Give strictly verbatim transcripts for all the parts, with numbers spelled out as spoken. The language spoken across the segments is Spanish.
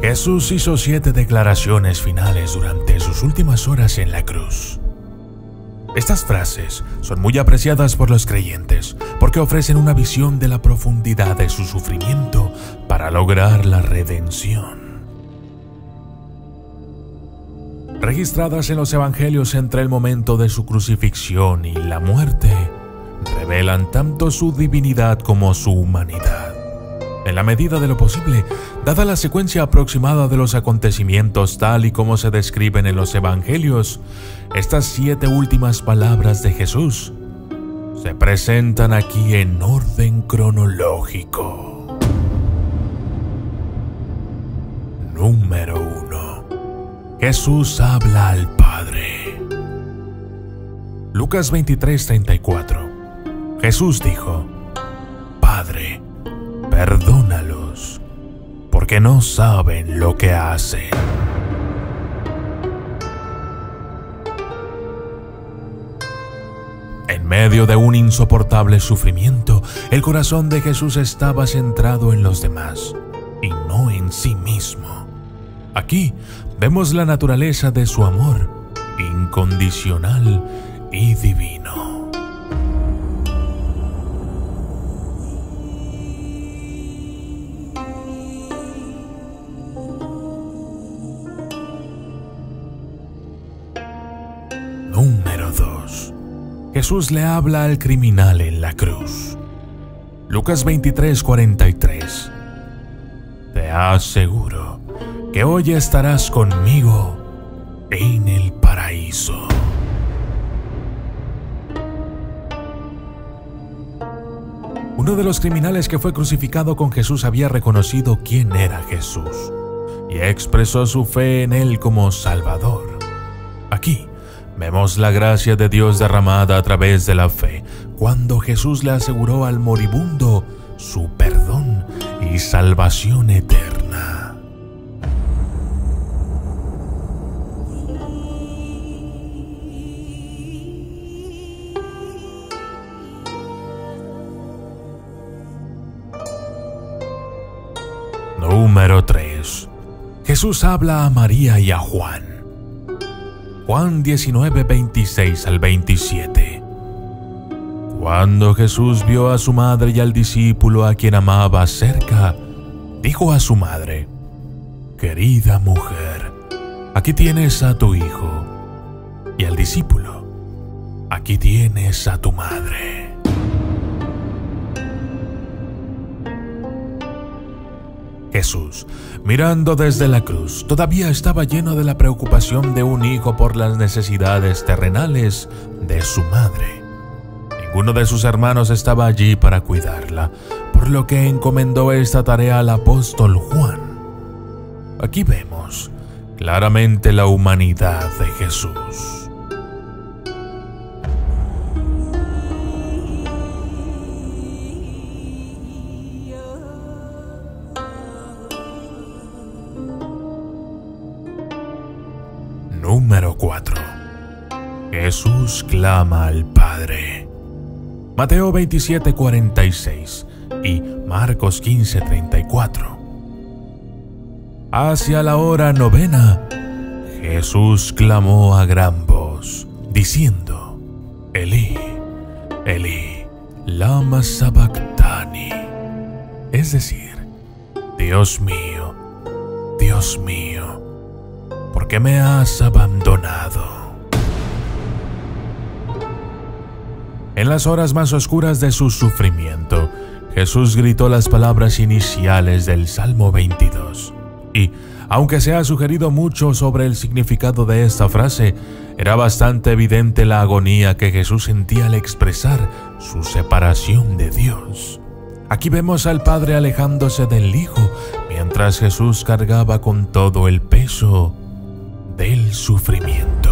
Jesús hizo siete declaraciones finales durante sus últimas horas en la cruz. Estas frases son muy apreciadas por los creyentes porque ofrecen una visión de la profundidad de su sufrimiento para lograr la redención. Registradas en los evangelios entre el momento de su crucifixión y la muerte, revelan tanto su divinidad como su humanidad. En la medida de lo posible, dada la secuencia aproximada de los acontecimientos tal y como se describen en los evangelios, estas siete últimas palabras de Jesús se presentan aquí en orden cronológico. Número uno. Jesús habla al Padre. Lucas veintitrés, treinta y cuatro. Jesús dijo: Padre, perdónalos, porque no saben lo que hacen. En medio de un insoportable sufrimiento, el corazón de Jesús estaba centrado en los demás y no en sí mismo. Aquí vemos la naturaleza de su amor incondicional y divino. Número dos. Jesús le habla al criminal en la cruz. Lucas veintitrés, cuarenta y tres. Te aseguro que hoy estarás conmigo en el paraíso. Uno de los criminales que fue crucificado con Jesús había reconocido quién era Jesús y expresó su fe en él como Salvador. Aquí vemos la gracia de Dios derramada a través de la fe, cuando Jesús le aseguró al moribundo su perdón y salvación eterna. Número tres. Jesús habla a María y a Juan. Juan diecinueve, veintiséis al veintisiete. Cuando Jesús vio a su madre y al discípulo a quien amaba cerca, dijo a su madre: Querida mujer, aquí tienes a tu hijo, y al discípulo: aquí tienes a tu madre. Jesús, mirando desde la cruz, todavía estaba lleno de la preocupación de un hijo por las necesidades terrenales de su madre. Ninguno de sus hermanos estaba allí para cuidarla, por lo que encomendó esta tarea al apóstol Juan. Aquí vemos claramente la humanidad de Jesús. Número cuatro. Jesús clama al Padre. Mateo veintisiete, cuarenta y seis y Marcos quince, treinta y cuatro. Hacia la hora novena, Jesús clamó a gran voz, diciendo: Elí, Elí, lama sabactani. Es decir, Dios mío, Dios mío, ¿por qué me has abandonado? En las horas más oscuras de su sufrimiento, Jesús gritó las palabras iniciales del Salmo veintidós. Y, aunque se ha sugerido mucho sobre el significado de esta frase, era bastante evidente la agonía que Jesús sentía al expresar su separación de Dios. Aquí vemos al Padre alejándose del Hijo, mientras Jesús cargaba con todo el peso del sufrimiento.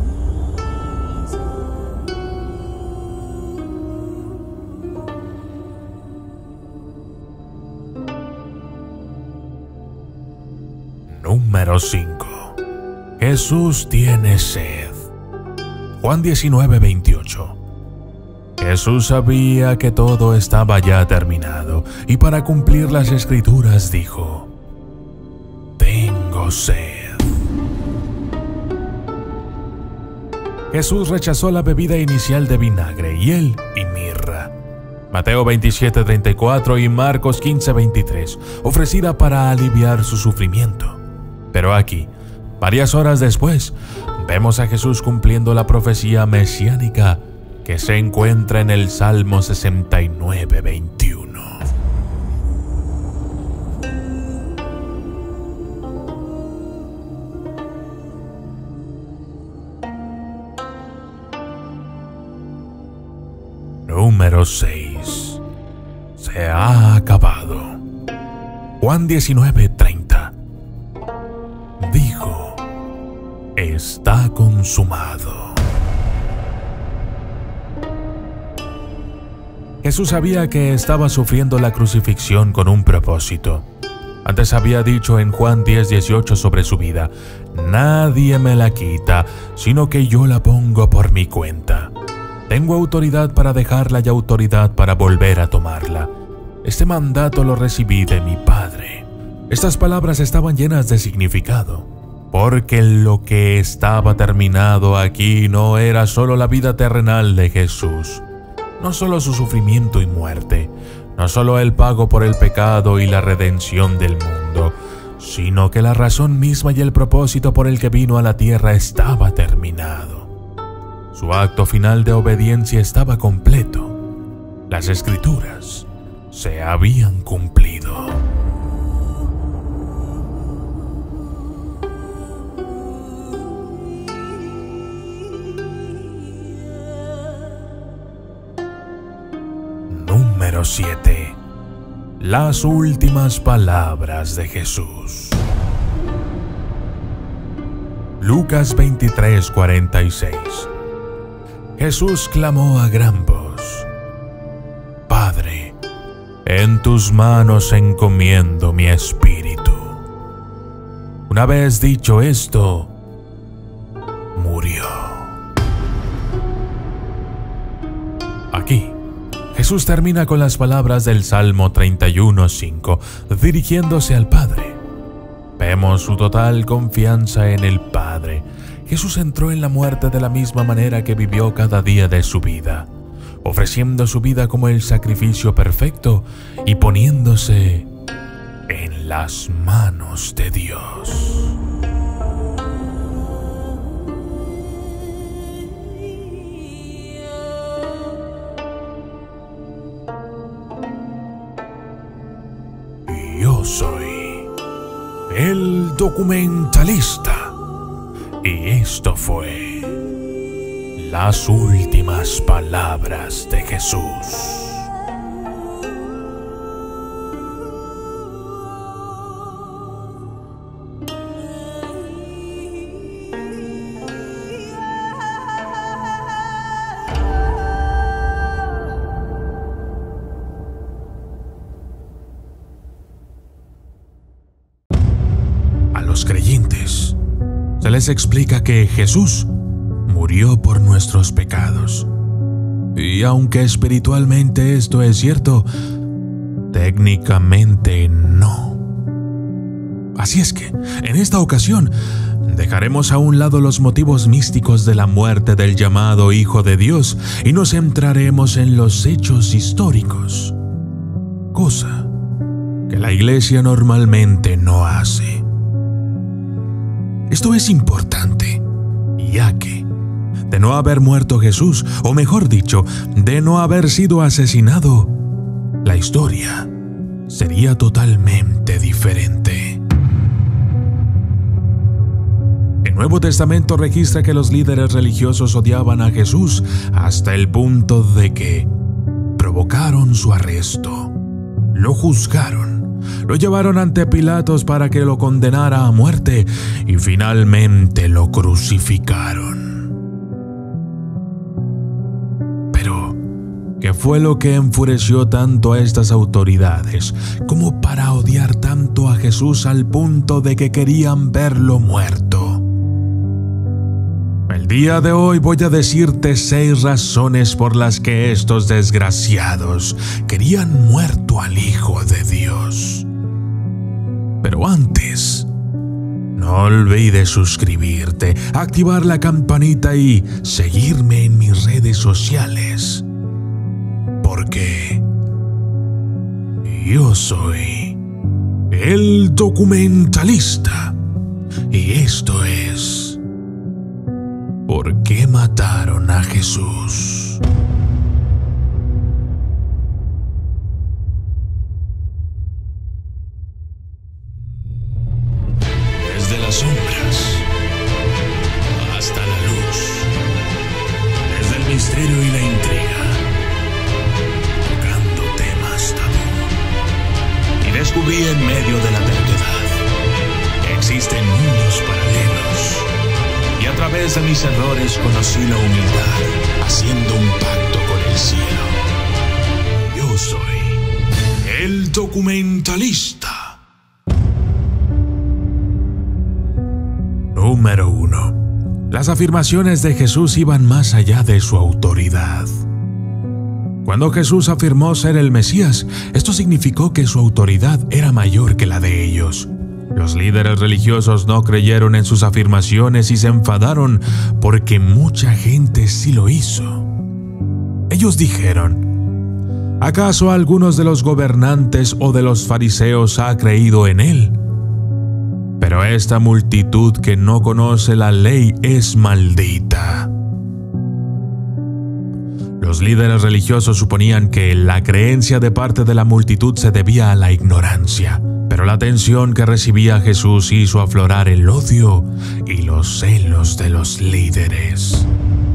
Número cinco. Jesús tiene sed. Juan diecinueve, veintiocho. Jesús sabía que todo estaba ya terminado y para cumplir las escrituras dijo: Ten tengo sed. Jesús rechazó la bebida inicial de vinagre, hiel y mirra. Mateo veintisiete treinta y cuatro y Marcos quince veintitrés, ofrecida para aliviar su sufrimiento. Pero aquí, varias horas después, vemos a Jesús cumpliendo la profecía mesiánica que se encuentra en el Salmo sesenta y nueve veintiuno. Número seis. Se ha acabado. Juan diecinueve treinta. Dijo: está consumado. Jesús sabía que estaba sufriendo la crucifixión con un propósito. Antes había dicho en Juan diez dieciocho sobre su vida: nadie me la quita, sino que yo la pongo por mi cuenta. Tengo autoridad para dejarla y autoridad para volver a tomarla. Este mandato lo recibí de mi Padre. Estas palabras estaban llenas de significado, porque lo que estaba terminado aquí no era solo la vida terrenal de Jesús, no solo su sufrimiento y muerte, no solo el pago por el pecado y la redención del mundo, sino que la razón misma y el propósito por el que vino a la tierra estaba terminado. Su acto final de obediencia estaba completo. Las Escrituras se habían cumplido. Número siete. Las últimas palabras de Jesús. Lucas veintitrés cuarenta y seis. Jesús clamó a gran voz: Padre, en tus manos encomiendo mi espíritu. Una vez dicho esto, murió. Aquí, Jesús termina con las palabras del Salmo treinta y uno cinco, dirigiéndose al Padre. Vemos su total confianza en el Padre. Jesús entró en la muerte de la misma manera que vivió cada día de su vida, ofreciendo su vida como el sacrificio perfecto y poniéndose en las manos de Dios. Yo soy el documentalista. Y esto fue las últimas palabras de Jesús. A los creyentes se les explica que Jesús murió por nuestros pecados. Y aunque espiritualmente esto es cierto, técnicamente no. Así es que, en esta ocasión, dejaremos a un lado los motivos místicos de la muerte del llamado Hijo de Dios y nos centraremos en los hechos históricos, cosa que la Iglesia normalmente no hace. Esto es importante, ya que, de no haber muerto Jesús, o mejor dicho, de no haber sido asesinado, la historia sería totalmente diferente. El Nuevo Testamento registra que los líderes religiosos odiaban a Jesús hasta el punto de que provocaron su arresto, lo juzgaron, lo llevaron ante Pilatos para que lo condenara a muerte y finalmente lo crucificaron. Pero, ¿qué fue lo que enfureció tanto a estas autoridades como para odiar tanto a Jesús al punto de que querían verlo muerto? El día de hoy voy a decirte seis razones por las que estos desgraciados querían muerto al Hijo de Dios. Pero antes, No olvides suscribirte, activar la campanita y seguirme en mis redes sociales. Porque yo soy el documentalista. Y esto es ¿Por qué mataron a Jesús? Desde las sombras hasta la luz, desde el misterio y la intriga, tocando temas tabú. Y descubrí en medio de la terquedad que existen mundos paralelos. Y a través de mis errores conocí la humildad, haciendo un pacto con el cielo. Yo soy el documentalista. Número uno. Las afirmaciones de Jesús iban más allá de su autoridad. Cuando Jesús afirmó ser el Mesías, esto significó que su autoridad era mayor que la de ellos. Los líderes religiosos no creyeron en sus afirmaciones y se enfadaron porque mucha gente sí lo hizo. Ellos dijeron: ¿acaso algunos de los gobernantes o de los fariseos ha creído en él? Pero esta multitud que no conoce la ley es maldita. Los líderes religiosos suponían que la creencia de parte de la multitud se debía a la ignorancia, pero la atención que recibía Jesús hizo aflorar el odio y los celos de los líderes.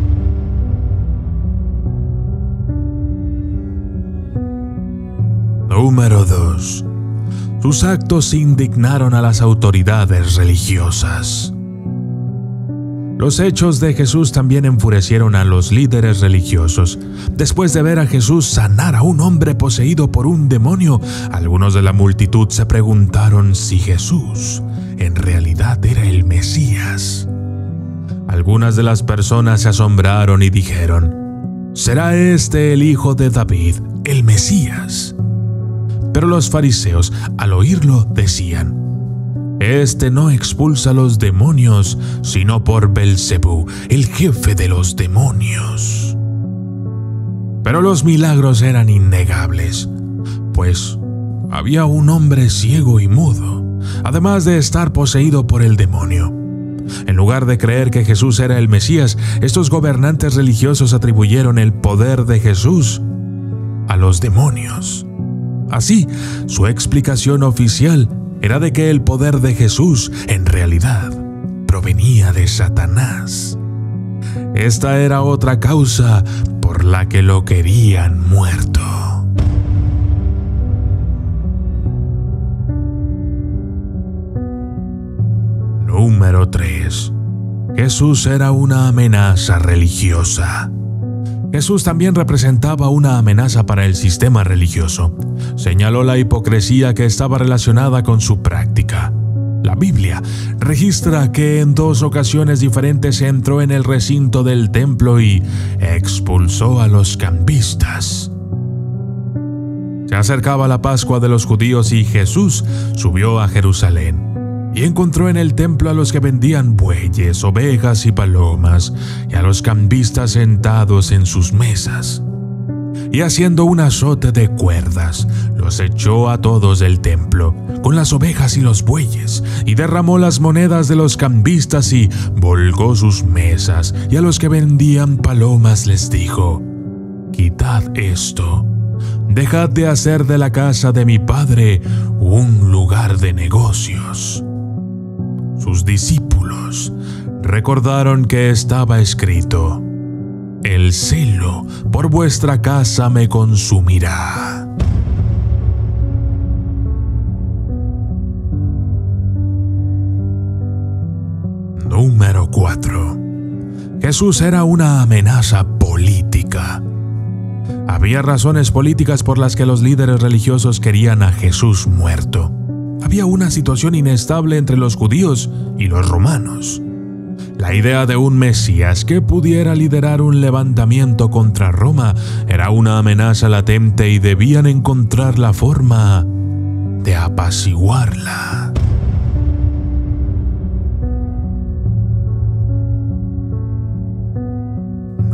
Número dos. Sus actos indignaron a las autoridades religiosas. Los hechos de Jesús también enfurecieron a los líderes religiosos. Después de ver a Jesús sanar a un hombre poseído por un demonio, algunos de la multitud se preguntaron si Jesús en realidad era el Mesías. Algunas de las personas se asombraron y dijeron: ¿será este el hijo de David, el Mesías? Pero los fariseos, al oírlo, decían: este no expulsa a los demonios, sino por Belcebú, el jefe de los demonios. Pero los milagros eran innegables, pues había un hombre ciego y mudo, además de estar poseído por el demonio. En lugar de creer que Jesús era el Mesías, estos gobernantes religiosos atribuyeron el poder de Jesús a los demonios. Así, su explicación oficial era de que el poder de Jesús, en realidad, provenía de Satanás. Esta era otra causa por la que lo querían muerto. Número tres. Jesús era una amenaza religiosa. Jesús también representaba una amenaza para el sistema religioso. Señaló la hipocresía que estaba relacionada con su práctica. La Biblia registra que en dos ocasiones diferentes entró en el recinto del templo y expulsó a los cambistas. Se acercaba la Pascua de los judíos y Jesús subió a Jerusalén. Y encontró en el templo a los que vendían bueyes, ovejas y palomas, y a los cambistas sentados en sus mesas. Y haciendo un azote de cuerdas, los echó a todos del templo, con las ovejas y los bueyes, y derramó las monedas de los cambistas y volcó sus mesas, y a los que vendían palomas les dijo: quitad esto, dejad de hacer de la casa de mi padre un lugar de negocios. Sus discípulos recordaron que estaba escrito: el celo por vuestra casa me consumirá. Número cuatro. Jesús era una amenaza política. Había razones políticas por las que los líderes religiosos querían a Jesús muerto. Había una situación inestable entre los judíos y los romanos. La idea de un Mesías que pudiera liderar un levantamiento contra Roma era una amenaza latente y debían encontrar la forma de apaciguarla.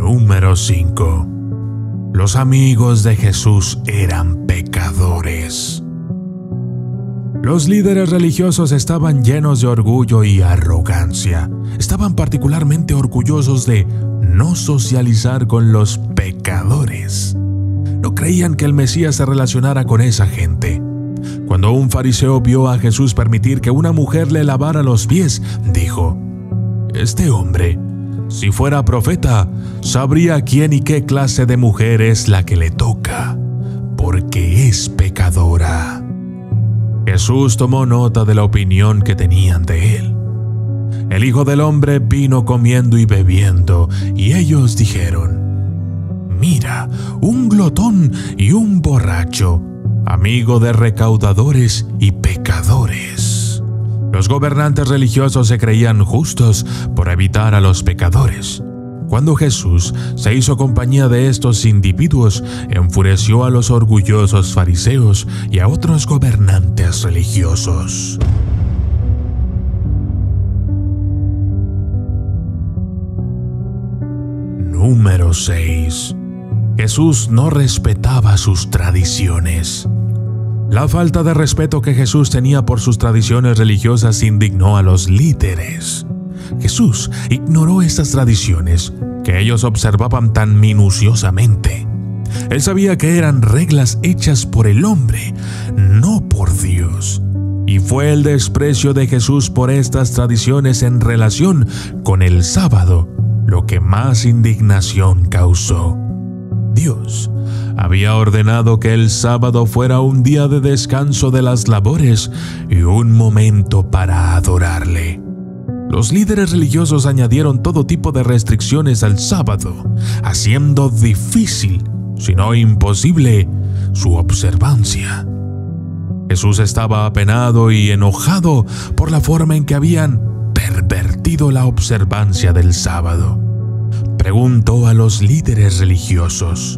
Número cinco. Los amigos de Jesús eran pecadores. Los líderes religiosos estaban llenos de orgullo y arrogancia. Estaban particularmente orgullosos de no socializar con los pecadores. No creían que el Mesías se relacionara con esa gente. Cuando un fariseo vio a Jesús permitir que una mujer le lavara los pies, dijo: «Este hombre, si fuera profeta, sabría quién y qué clase de mujer es la que le toca, porque es pecadora». Jesús tomó nota de la opinión que tenían de él. El Hijo del Hombre vino comiendo y bebiendo, y ellos dijeron: «Mira, un glotón y un borracho, amigo de recaudadores y pecadores». Los gobernantes religiosos se creían justos por evitar a los pecadores. Cuando Jesús se hizo compañía de estos individuos, enfureció a los orgullosos fariseos y a otros gobernantes religiosos. Número seis. Jesús no respetaba sus tradiciones. La falta de respeto que Jesús tenía por sus tradiciones religiosas indignó a los líderes. Jesús ignoró estas tradiciones que ellos observaban tan minuciosamente. Él sabía que eran reglas hechas por el hombre, no por Dios. Y fue el desprecio de Jesús por estas tradiciones en relación con el sábado lo que más indignación causó. Dios había ordenado que el sábado fuera un día de descanso de las labores y un momento para adorarle. Los líderes religiosos añadieron todo tipo de restricciones al sábado, haciendo difícil, si no imposible, su observancia. Jesús estaba apenado y enojado por la forma en que habían pervertido la observancia del sábado. Preguntó a los líderes religiosos: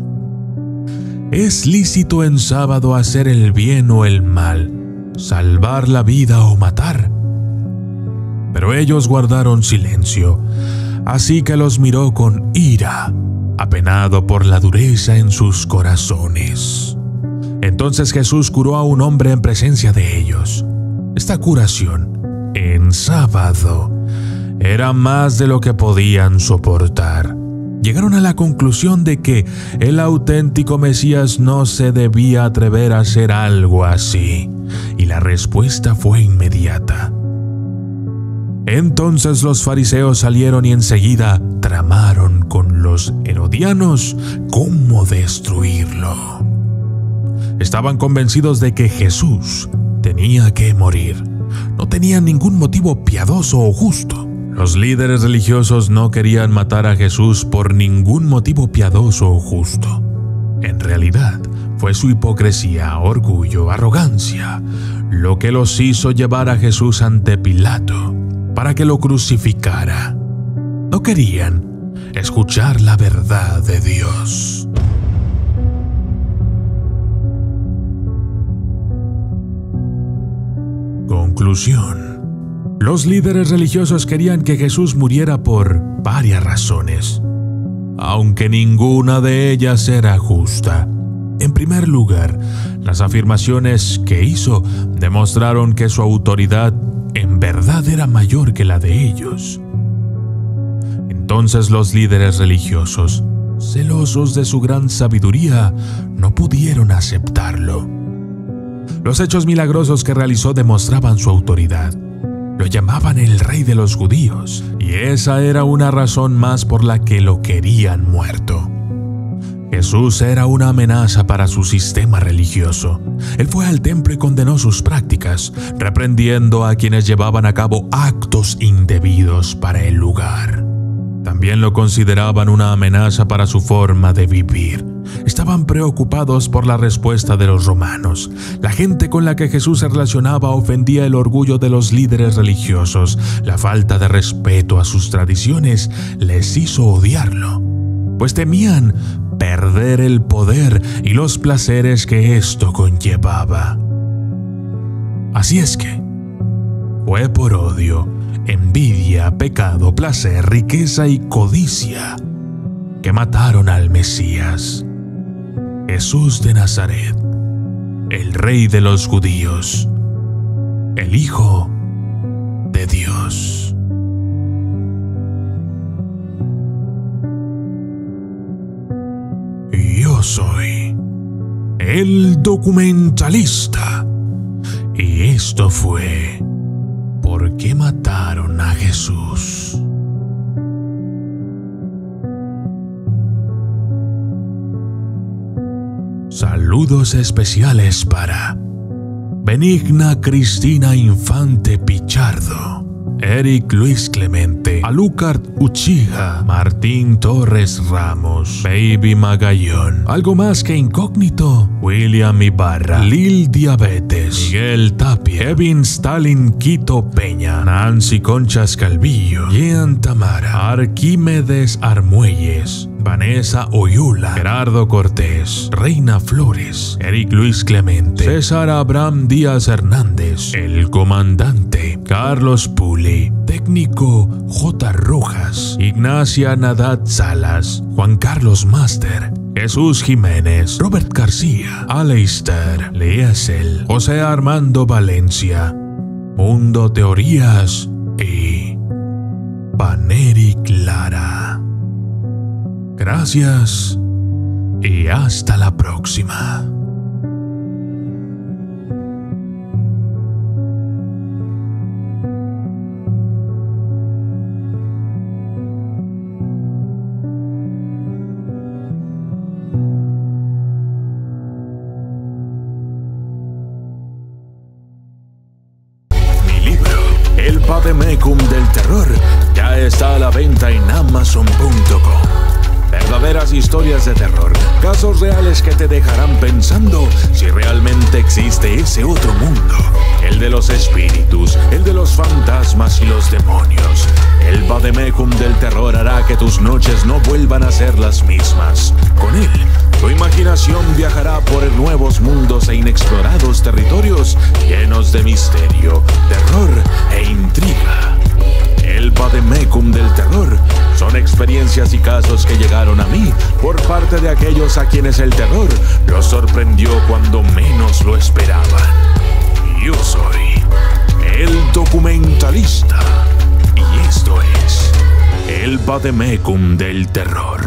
¿es lícito en sábado hacer el bien o el mal, salvar la vida o matar? Pero ellos guardaron silencio, así que los miró con ira, apenado por la dureza en sus corazones. Entonces Jesús curó a un hombre en presencia de ellos. Esta curación, en sábado, era más de lo que podían soportar. Llegaron a la conclusión de que el auténtico Mesías no se debía atrever a hacer algo así, y la respuesta fue inmediata. Entonces los fariseos salieron y enseguida tramaron con los herodianos cómo destruirlo. Estaban convencidos de que Jesús tenía que morir. No tenían ningún motivo piadoso o justo. Los líderes religiosos no querían matar a Jesús por ningún motivo piadoso o justo. En realidad, fue su hipocresía, orgullo, arrogancia, lo que los hizo llevar a Jesús ante Pilato para que lo crucificara. No querían escuchar la verdad de Dios. Conclusión. Los líderes religiosos querían que Jesús muriera por varias razones, aunque ninguna de ellas era justa. En primer lugar, las afirmaciones que hizo demostraron que su autoridad en verdad era mayor que la de ellos. Entonces los líderes religiosos, celosos de su gran sabiduría, no pudieron aceptarlo. Los hechos milagrosos que realizó demostraban su autoridad. Lo llamaban el rey de los judíos, y esa era una razón más por la que lo querían muerto. Jesús era una amenaza para su sistema religioso. Él fue al templo y condenó sus prácticas, reprendiendo a quienes llevaban a cabo actos indebidos para el lugar. También lo consideraban una amenaza para su forma de vivir. Estaban preocupados por la respuesta de los romanos. La gente con la que Jesús se relacionaba ofendía el orgullo de los líderes religiosos. La falta de respeto a sus tradiciones les hizo odiarlo, pues temían perder el poder y los placeres que esto conllevaba. Así es que fue por odio, envidia, pecado, placer, riqueza y codicia que mataron al Mesías, Jesús de Nazaret, el Rey de los judíos, el Hijo de Dios. Yo soy el documentalista y esto fue ¿Por qué mataron a Jesús? Saludos especiales para Benigna Cristina Infante Pichardo, Eric Luis Clemente, Alucard Uchiha, Martín Torres Ramos, Baby Magallón, Algo Más que Incógnito, William Ibarra, Lil Diabetes, Miguel Tapia, Kevin Stalin Quito Peña, Nancy Conchas Calvillo, Jean Tamara, Arquímedes Armuelles, Vanessa Oyula, Gerardo Cortés, Reina Flores, Eric Luis Clemente, César Abraham Díaz Hernández, El Comandante, Carlos Puli, Técnico J. Rojas, Ignacia Nadat Salas, Juan Carlos Master, Jesús Jiménez, Robert García, Aleister, Liesel, José Armando Valencia, Mundo Teorías y Paneri Clara. Gracias y hasta la próxima. Mi libro, El Vademecum del Terror, ya está a la venta en amazon punto com. Verdaderas historias de terror, casos reales que te dejarán pensando si realmente existe ese otro mundo, el de los espíritus, el de los fantasmas y los demonios. El Vademecum del Terror hará que tus noches no vuelvan a ser las mismas. Con él, tu imaginación viajará por nuevos mundos e inexplorados territorios llenos de misterio, terror e intriga. El Vademecum del Terror son experiencias y casos que llegaron a mí por parte de aquellos a quienes el terror los sorprendió cuando menos lo esperaban. Yo soy el documentalista y esto es el Vademecum del Terror.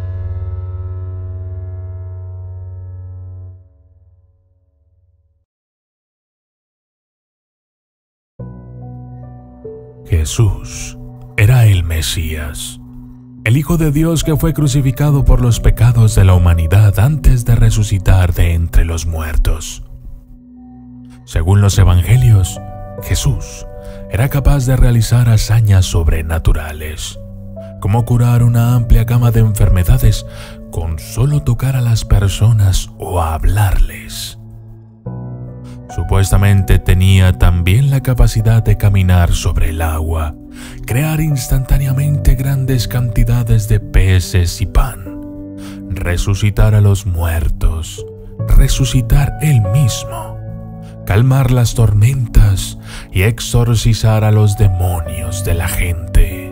Jesús era el Mesías, el Hijo de Dios que fue crucificado por los pecados de la humanidad antes de resucitar de entre los muertos. Según los evangelios, Jesús era capaz de realizar hazañas sobrenaturales, como curar una amplia gama de enfermedades con solo tocar a las personas o hablarles. Supuestamente tenía también la capacidad de caminar sobre el agua, crear instantáneamente grandes cantidades de peces y pan, resucitar a los muertos, resucitar él mismo, calmar las tormentas y exorcizar a los demonios de la gente.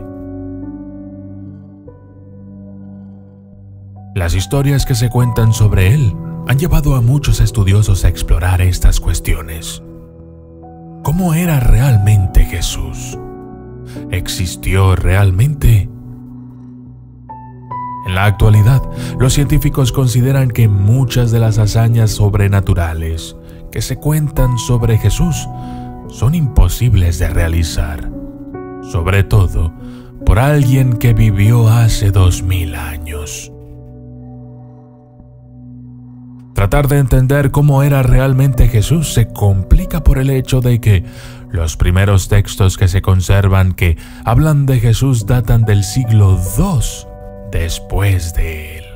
Las historias que se cuentan sobre él han llevado a muchos estudiosos a explorar estas cuestiones. ¿Cómo era realmente Jesús? ¿Existió realmente? En la actualidad, los científicos consideran que muchas de las hazañas sobrenaturales que se cuentan sobre Jesús son imposibles de realizar, sobre todo por alguien que vivió hace dos mil años. Tratar de entender cómo era realmente Jesús se complica por el hecho de que los primeros textos que se conservan que hablan de Jesús datan del siglo dos después de él,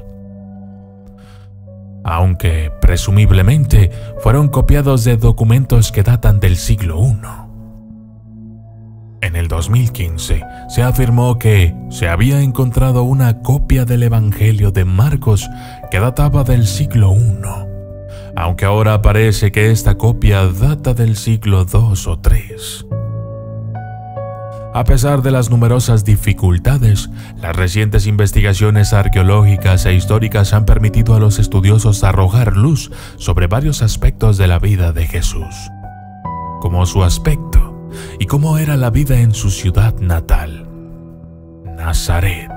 aunque presumiblemente fueron copiados de documentos que datan del siglo primero. En el dos mil quince se afirmó que se había encontrado una copia del Evangelio de Marcos que databa del siglo primero, aunque ahora parece que esta copia data del siglo dos o tres. A pesar de las numerosas dificultades, las recientes investigaciones arqueológicas e históricas han permitido a los estudiosos arrojar luz sobre varios aspectos de la vida de Jesús, como su aspecto y cómo era la vida en su ciudad natal, Nazaret.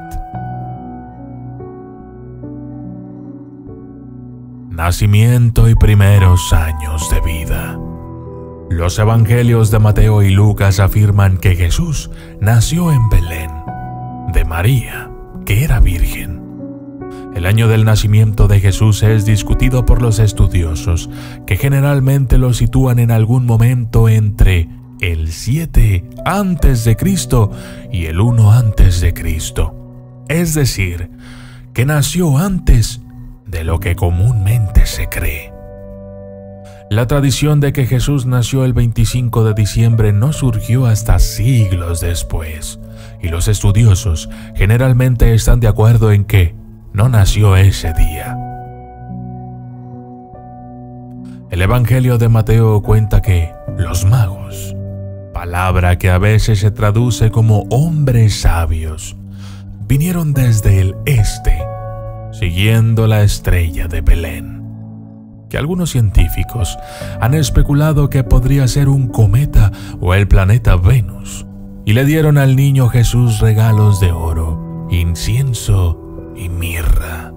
Nacimiento y primeros años de vida. Los evangelios de Mateo y Lucas afirman que Jesús nació en Belén, de María, que era virgen. El año del nacimiento de Jesús es discutido por los estudiosos, que generalmente lo sitúan en algún momento entre el siete antes de Cristo y el uno antes de Cristo. Es decir, que nació antes de lo que comúnmente se cree. La tradición de que Jesús nació el veinticinco de diciembre no surgió hasta siglos después, y los estudiosos generalmente están de acuerdo en que no nació ese día. El Evangelio de Mateo cuenta que los magos, palabra que a veces se traduce como hombres sabios, vinieron desde el este, siguiendo la estrella de Belén, que algunos científicos han especulado que podría ser un cometa o el planeta Venus, y le dieron al niño Jesús regalos de oro, incienso y mirra.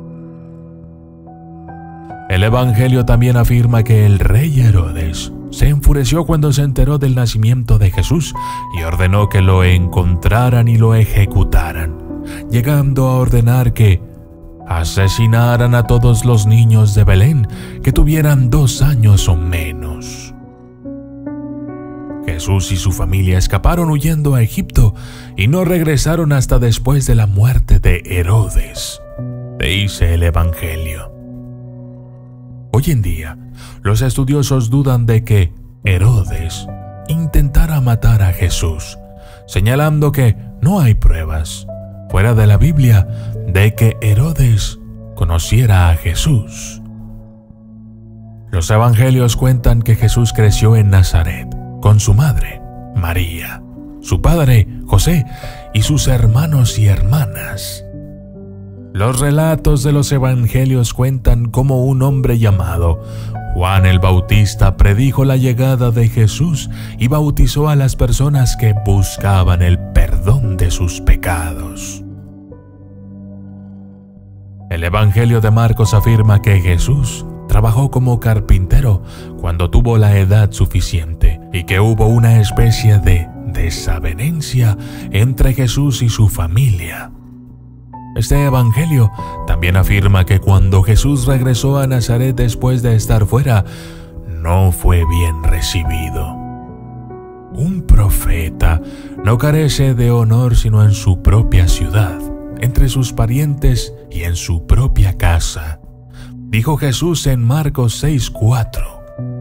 El Evangelio también afirma que el rey Herodes se enfureció cuando se enteró del nacimiento de Jesús y ordenó que lo encontraran y lo ejecutaran, llegando a ordenar que asesinaran a todos los niños de Belén que tuvieran dos años o menos. Jesús y su familia escaparon huyendo a Egipto y no regresaron hasta después de la muerte de Herodes, dice el Evangelio. Hoy en día, los estudiosos dudan de que Herodes intentara matar a Jesús, señalando que no hay pruebas fuera de la Biblia de que Herodes conociera a Jesús. Los evangelios cuentan que Jesús creció en Nazaret con su madre, María, su padre, José, y sus hermanos y hermanas. Los relatos de los evangelios cuentan cómo un hombre llamado Juan el Bautista predijo la llegada de Jesús y bautizó a las personas que buscaban el perdón de sus pecados. El Evangelio de Marcos afirma que Jesús trabajó como carpintero cuando tuvo la edad suficiente y que hubo una especie de desavenencia entre Jesús y su familia. Este evangelio también afirma que cuando Jesús regresó a Nazaret después de estar fuera, no fue bien recibido. Un profeta no carece de honor sino en su propia ciudad, entre sus parientes y en su propia casa, dijo Jesús en Marcos seis cuatro.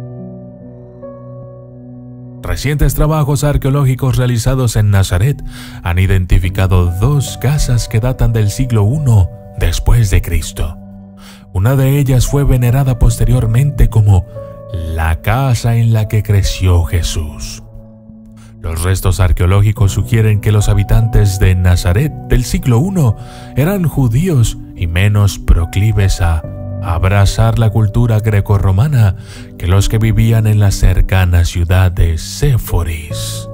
Recientes trabajos arqueológicos realizados en Nazaret han identificado dos casas que datan del siglo primero después de Cristo. Una de ellas fue venerada posteriormente como la casa en la que creció Jesús. Los restos arqueológicos sugieren que los habitantes de Nazaret del siglo primero eran judíos y menos proclives a abrazar la cultura grecorromana que los que vivían en la cercana ciudad de Séforis.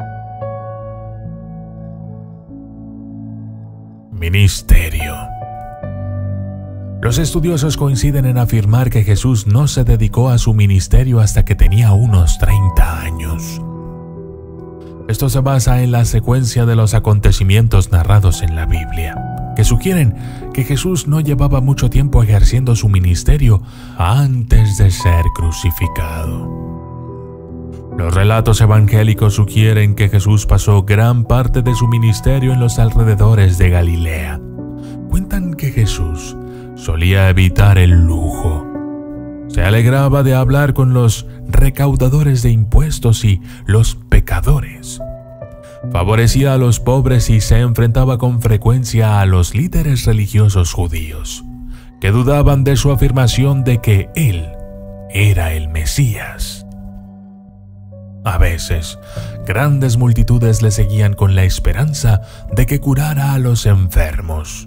Ministerio. Los estudiosos coinciden en afirmar que Jesús no se dedicó a su ministerio hasta que tenía unos treinta años. Esto se basa en la secuencia de los acontecimientos narrados en la Biblia, que sugieren que Jesús no llevaba mucho tiempo ejerciendo su ministerio antes de ser crucificado. Los relatos evangélicos sugieren que Jesús pasó gran parte de su ministerio en los alrededores de Galilea. Cuentan que Jesús solía evitar el lujo. Se alegraba de hablar con los recaudadores de impuestos y los pecadores. Favorecía a los pobres y se enfrentaba con frecuencia a los líderes religiosos judíos, que dudaban de su afirmación de que él era el Mesías. A veces, grandes multitudes le seguían con la esperanza de que curara a los enfermos.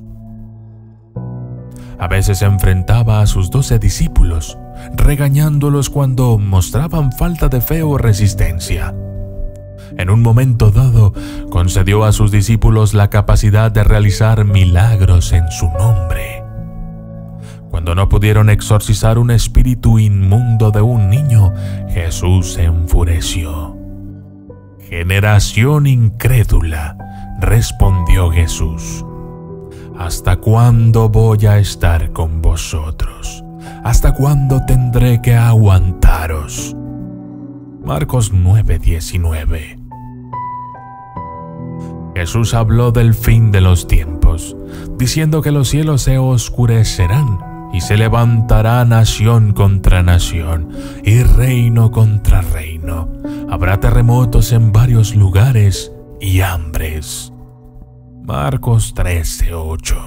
A veces enfrentaba a sus doce discípulos, regañándolos cuando mostraban falta de fe o resistencia. En un momento dado, concedió a sus discípulos la capacidad de realizar milagros en su nombre. Cuando no pudieron exorcizar un espíritu inmundo de un niño, Jesús se enfureció. «Generación incrédula», respondió Jesús, «¿hasta cuándo voy a estar con vosotros? ¿Hasta cuándo tendré que aguantaros?» Marcos nueve diecinueve. Jesús habló del fin de los tiempos, diciendo que los cielos se oscurecerán y se levantará nación contra nación y reino contra reino. Habrá terremotos en varios lugares y hambres. Marcos trece ocho.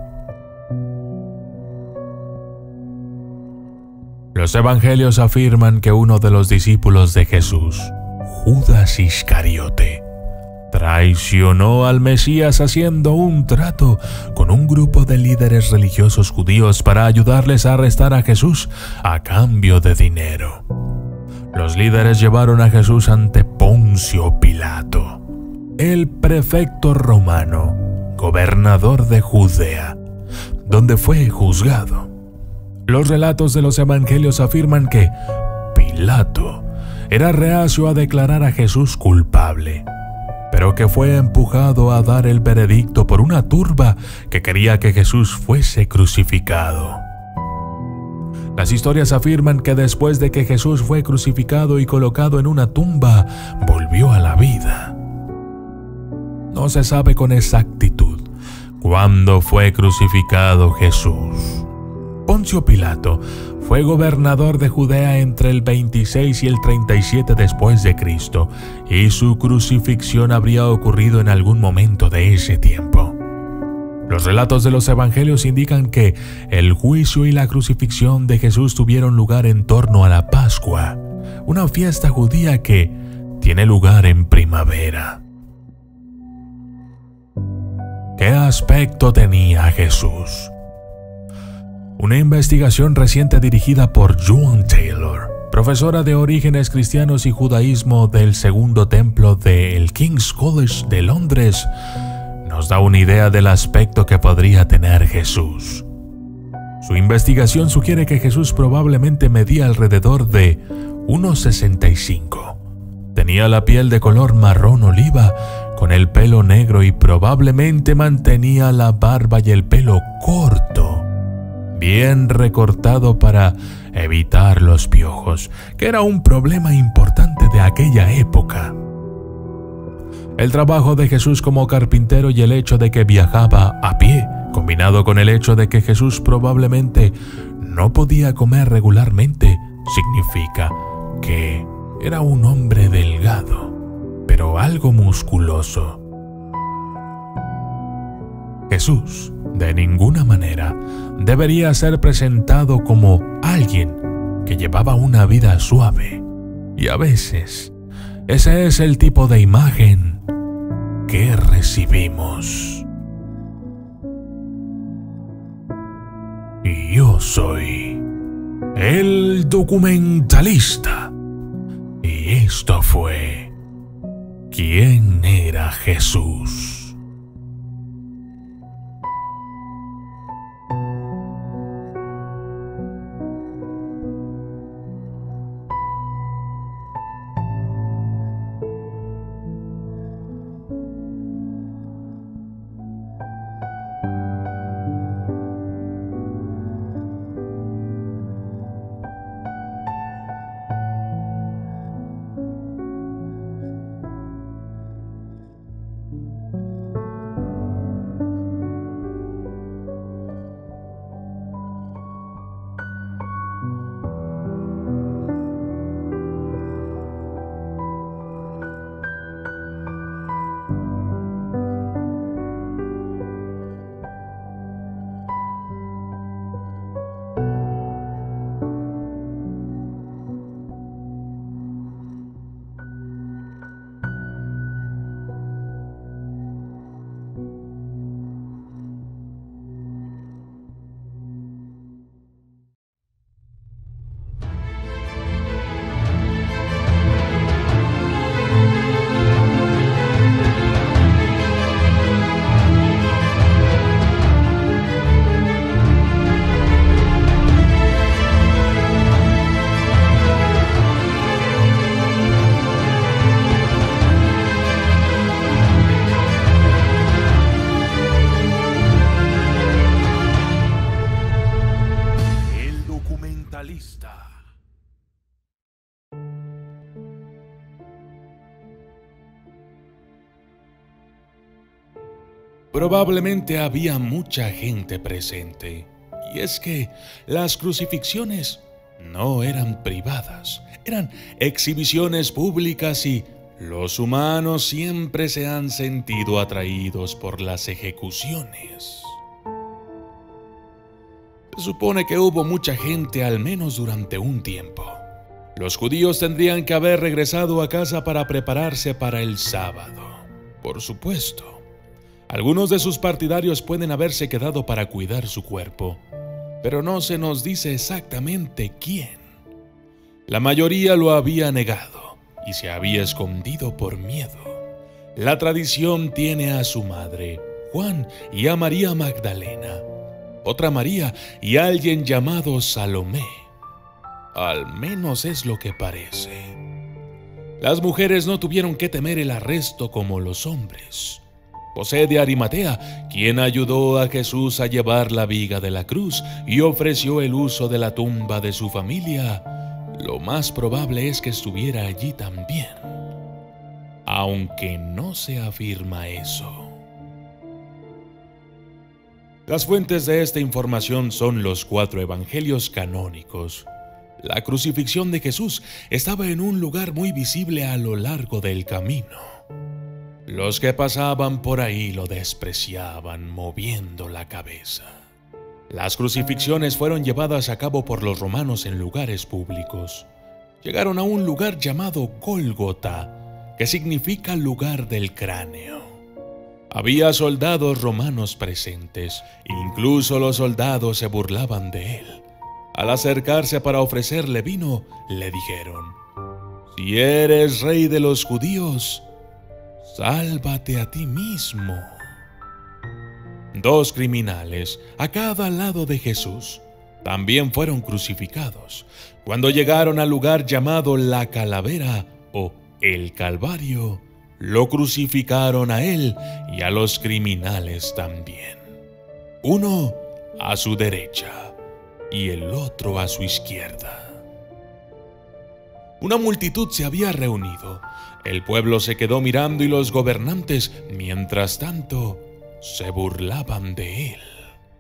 Los evangelios afirman que uno de los discípulos de Jesús, Judas Iscariote, traicionó al Mesías haciendo un trato con un grupo de líderes religiosos judíos para ayudarles a arrestar a Jesús a cambio de dinero. Los líderes llevaron a Jesús ante Poncio Pilato, el prefecto romano, gobernador de Judea, donde fue juzgado. Los relatos de los evangelios afirman que Pilato era reacio a declarar a Jesús culpable, pero que fue empujado a dar el veredicto por una turba que quería que Jesús fuese crucificado. Las historias afirman que después de que Jesús fue crucificado y colocado en una tumba, volvió a la vida. No se sabe con exactitud cuándo fue crucificado Jesús. Poncio Pilato fue gobernador de Judea entre el veintiséis y el treinta y siete después de Cristo, y su crucifixión habría ocurrido en algún momento de ese tiempo. Los relatos de los evangelios indican que el juicio y la crucifixión de Jesús tuvieron lugar en torno a la Pascua, una fiesta judía que tiene lugar en primavera. ¿Qué aspecto tenía Jesús? Una investigación reciente dirigida por Joan Taylor, profesora de orígenes cristianos y judaísmo del Segundo Templo del King's College de Londres, nos da una idea del aspecto que podría tener Jesús. Su investigación sugiere que Jesús probablemente medía alrededor de uno sesenta y cinco. Tenía la piel de color marrón oliva, con el pelo negro, y probablemente mantenía la barba y el pelo corto, bien recortado para evitar los piojos, que era un problema importante de aquella época. El trabajo de Jesús como carpintero y el hecho de que viajaba a pie, combinado con el hecho de que Jesús probablemente no podía comer regularmente, significa que era un hombre delgado, pero algo musculoso. Jesús, de ninguna manera, debería ser presentado como alguien que llevaba una vida suave. Y a veces, ese es el tipo de imagen que recibimos. Y yo soy el documentalista. Y esto fue ¿Quién era Jesús? Probablemente había mucha gente presente, y es que las crucifixiones no eran privadas, eran exhibiciones públicas y los humanos siempre se han sentido atraídos por las ejecuciones. Se supone que hubo mucha gente al menos durante un tiempo. Los judíos tendrían que haber regresado a casa para prepararse para el sábado. Por supuesto, algunos de sus partidarios pueden haberse quedado para cuidar su cuerpo, pero no se nos dice exactamente quién. La mayoría lo había negado y se había escondido por miedo. La tradición tiene a su madre, Juan, y a María Magdalena, otra María y alguien llamado Salomé. Al menos es lo que parece. Las mujeres no tuvieron que temer el arresto como los hombres. José de Arimatea, quien ayudó a Jesús a llevar la viga de la cruz y ofreció el uso de la tumba de su familia, lo más probable es que estuviera allí también, aunque no se afirma eso. Las fuentes de esta información son los cuatro evangelios canónicos. La crucifixión de Jesús estaba en un lugar muy visible a lo largo del camino. Los que pasaban por ahí lo despreciaban, moviendo la cabeza. Las crucifixiones fueron llevadas a cabo por los romanos en lugares públicos. Llegaron a un lugar llamado Gólgota, que significa lugar del cráneo. Había soldados romanos presentes, incluso los soldados se burlaban de él. Al acercarse para ofrecerle vino, le dijeron: «Si eres rey de los judíos, sálvate a ti mismo». Dos criminales, a cada lado de Jesús, también fueron crucificados. Cuando llegaron al lugar llamado la Calavera o el Calvario, lo crucificaron a él y a los criminales también. Uno a su derecha y el otro a su izquierda. Una multitud se había reunido. El pueblo se quedó mirando y los gobernantes, mientras tanto, se burlaban de él.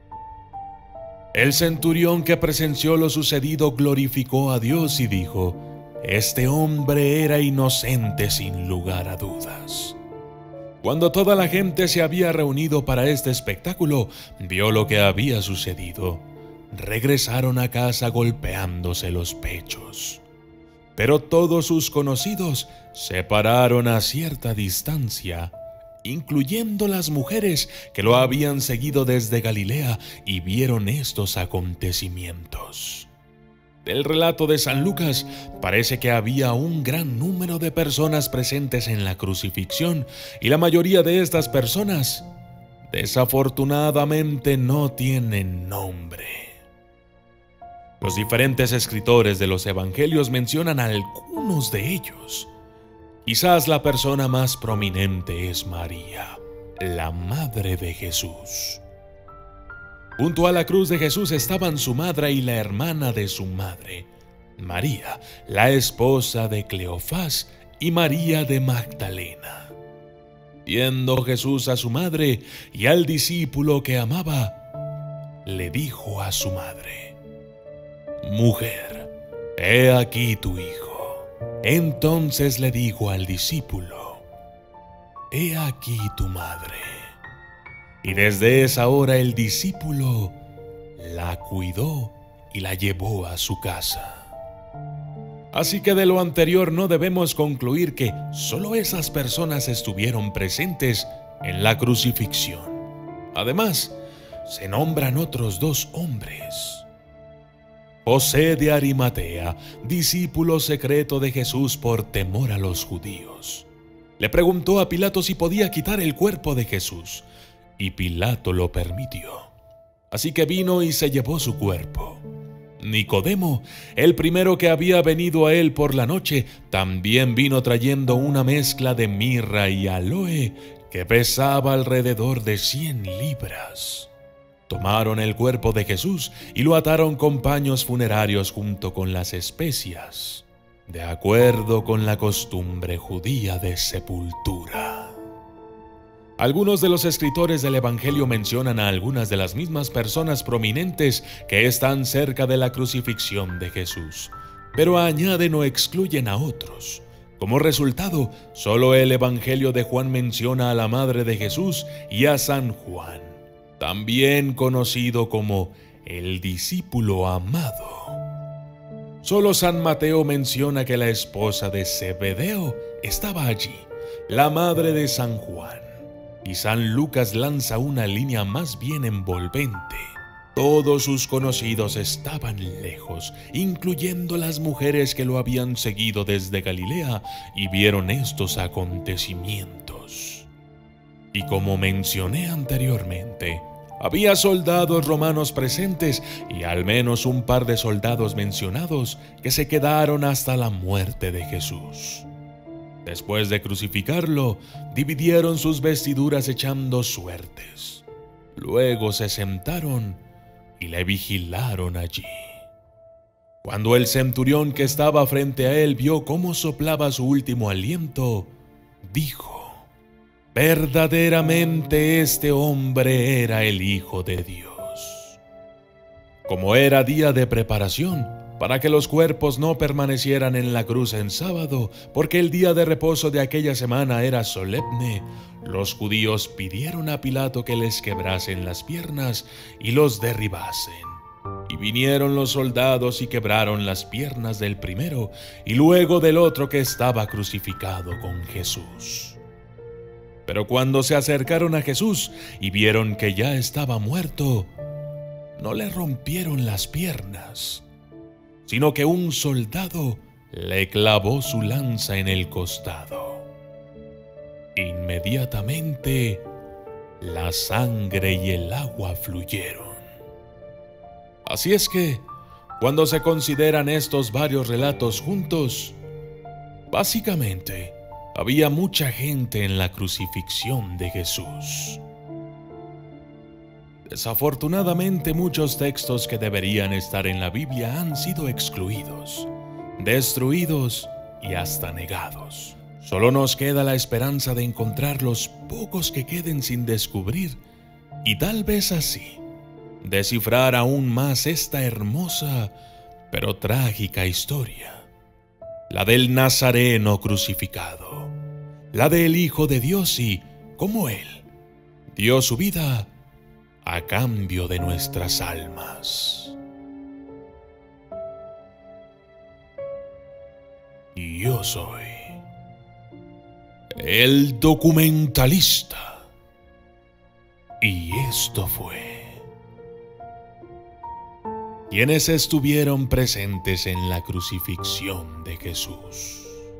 El centurión que presenció lo sucedido glorificó a Dios y dijo: «Este hombre era inocente sin lugar a dudas». Cuando toda la gente se había reunido para este espectáculo, vio lo que había sucedido. Regresaron a casa golpeándose los pechos. Pero todos sus conocidos se pararon a cierta distancia, incluyendo las mujeres que lo habían seguido desde Galilea y vieron estos acontecimientos. Del relato de San Lucas parece que había un gran número de personas presentes en la crucifixión y la mayoría de estas personas desafortunadamente no tienen nombre. Los diferentes escritores de los evangelios mencionan a algunos de ellos. Quizás la persona más prominente es María, la madre de Jesús. Junto a la cruz de Jesús estaban su madre y la hermana de su madre, María, la esposa de Cleofás, y María de Magdalena. Viendo Jesús a su madre y al discípulo que amaba, le dijo a su madre: «Mujer, he aquí tu hijo». Entonces le dijo al discípulo: «He aquí tu madre». Y desde esa hora el discípulo la cuidó y la llevó a su casa. Así que de lo anterior no debemos concluir que solo esas personas estuvieron presentes en la crucifixión. Además, se nombran otros dos hombres. José de Arimatea, discípulo secreto de Jesús por temor a los judíos, le preguntó a Pilato si podía quitar el cuerpo de Jesús, y Pilato lo permitió. Así que vino y se llevó su cuerpo. Nicodemo, el primero que había venido a él por la noche, también vino trayendo una mezcla de mirra y aloe que pesaba alrededor de cien libras. Tomaron el cuerpo de Jesús y lo ataron con paños funerarios junto con las especias, de acuerdo con la costumbre judía de sepultura. Algunos de los escritores del Evangelio mencionan a algunas de las mismas personas prominentes que están cerca de la crucifixión de Jesús, pero añaden o excluyen a otros. Como resultado, solo el Evangelio de Juan menciona a la madre de Jesús y a San Juan, también conocido como el discípulo amado. Solo San Mateo menciona que la esposa de Zebedeo estaba allí, la madre de San Juan. Y San Lucas lanza una línea más bien envolvente. Todos sus conocidos estaban lejos, incluyendo las mujeres que lo habían seguido desde Galilea y vieron estos acontecimientos. Y como mencioné anteriormente, había soldados romanos presentes y al menos un par de soldados mencionados que se quedaron hasta la muerte de Jesús. Después de crucificarlo, dividieron sus vestiduras echando suertes. Luego se sentaron y le vigilaron allí. Cuando el centurión que estaba frente a él vio cómo soplaba su último aliento, dijo: verdaderamente este hombre era el Hijo de Dios. Como era día de preparación, para que los cuerpos no permanecieran en la cruz en sábado, porque el día de reposo de aquella semana era solemne, los judíos pidieron a Pilato que les quebrasen las piernas y los derribasen. Y vinieron los soldados y quebraron las piernas del primero y luego del otro que estaba crucificado con Jesús. Pero cuando se acercaron a Jesús y vieron que ya estaba muerto, no le rompieron las piernas, sino que un soldado le clavó su lanza en el costado. Inmediatamente, la sangre y el agua fluyeron. Así es que, cuando se consideran estos varios relatos juntos, básicamente, había mucha gente en la crucifixión de Jesús. Desafortunadamente, muchos textos que deberían estar en la Biblia han sido excluidos, destruidos y hasta negados. Solo nos queda la esperanza de encontrar los pocos que queden sin descubrir y tal vez así descifrar aún más esta hermosa pero trágica historia, la del Nazareno crucificado, la del Hijo de Dios y cómo Él dio su vida a cambio de nuestras almas. Y yo soy el documentalista. Y esto fue quienes estuvieron presentes en la crucifixión de Jesús.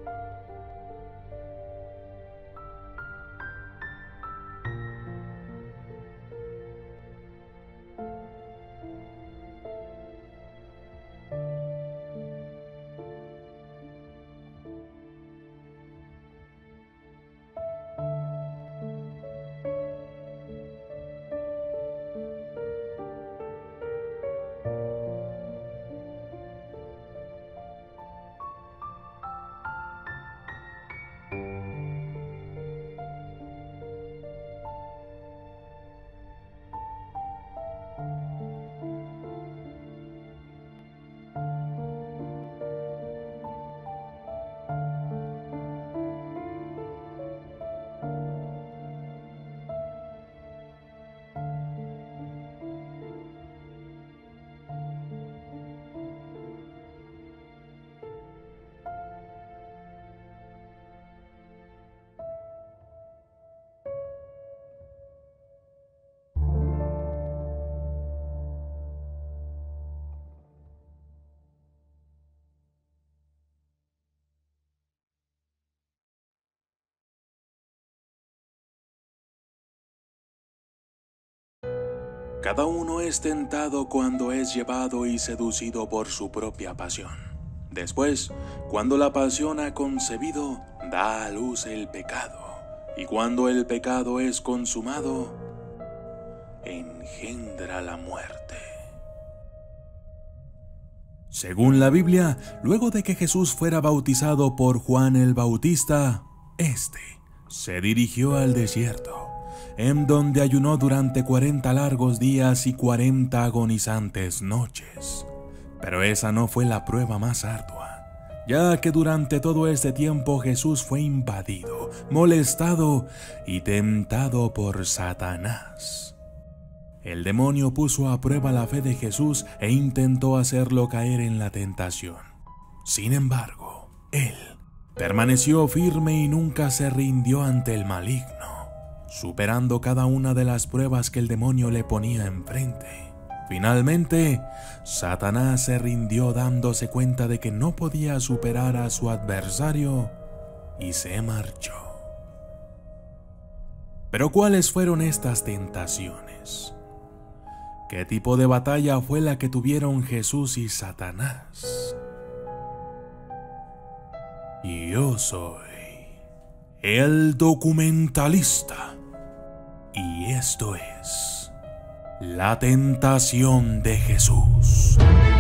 Cada uno es tentado cuando es llevado y seducido por su propia pasión. Después, cuando la pasión ha concebido, da a luz el pecado. Y cuando el pecado es consumado, engendra la muerte. Según la Biblia, luego de que Jesús fuera bautizado por Juan el Bautista, éste se dirigió al desierto, en donde ayunó durante cuarenta largos días y cuarenta agonizantes noches. Pero esa no fue la prueba más ardua, ya que durante todo este tiempo Jesús fue invadido, molestado y tentado por Satanás. El demonio puso a prueba la fe de Jesús e intentó hacerlo caer en la tentación. Sin embargo, él permaneció firme y nunca se rindió ante el maligno, superando cada una de las pruebas que el demonio le ponía enfrente. Finalmente, Satanás se rindió dándose cuenta de que no podía superar a su adversario y se marchó. Pero ¿cuáles fueron estas tentaciones? ¿Qué tipo de batalla fue la que tuvieron Jesús y Satanás? Y yo soy el documentalista, y esto es La Tentación de Jesús.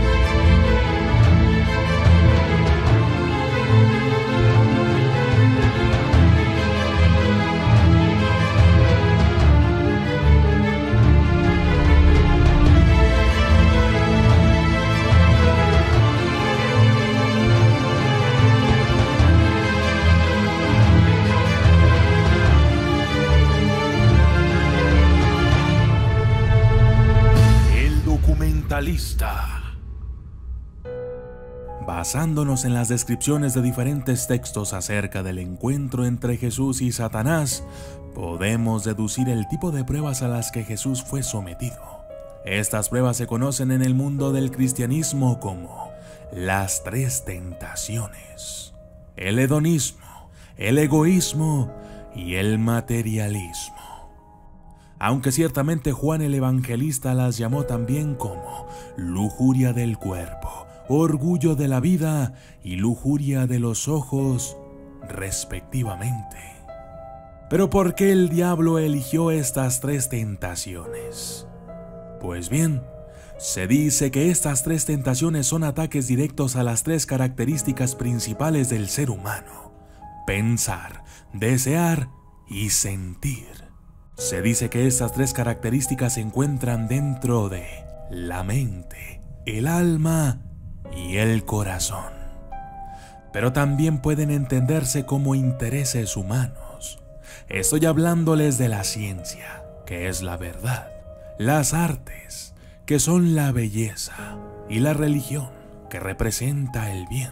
Basándonos en las descripciones de diferentes textos acerca del encuentro entre Jesús y Satanás, podemos deducir el tipo de pruebas a las que Jesús fue sometido. Estas pruebas se conocen en el mundo del cristianismo como las tres tentaciones: el hedonismo, el egoísmo y el materialismo. Aunque ciertamente Juan el Evangelista las llamó también como lujuria del cuerpo, orgullo de la vida y lujuria de los ojos, respectivamente. Pero ¿por qué el diablo eligió estas tres tentaciones? Pues bien, se dice que estas tres tentaciones son ataques directos a las tres características principales del ser humano: pensar, desear y sentir. Se dice que estas tres características se encuentran dentro de la mente, el alma y el corazón. Pero también pueden entenderse como intereses humanos. Estoy hablándoles de la ciencia, que es la verdad, las artes, que son la belleza, y la religión, que representa el bien.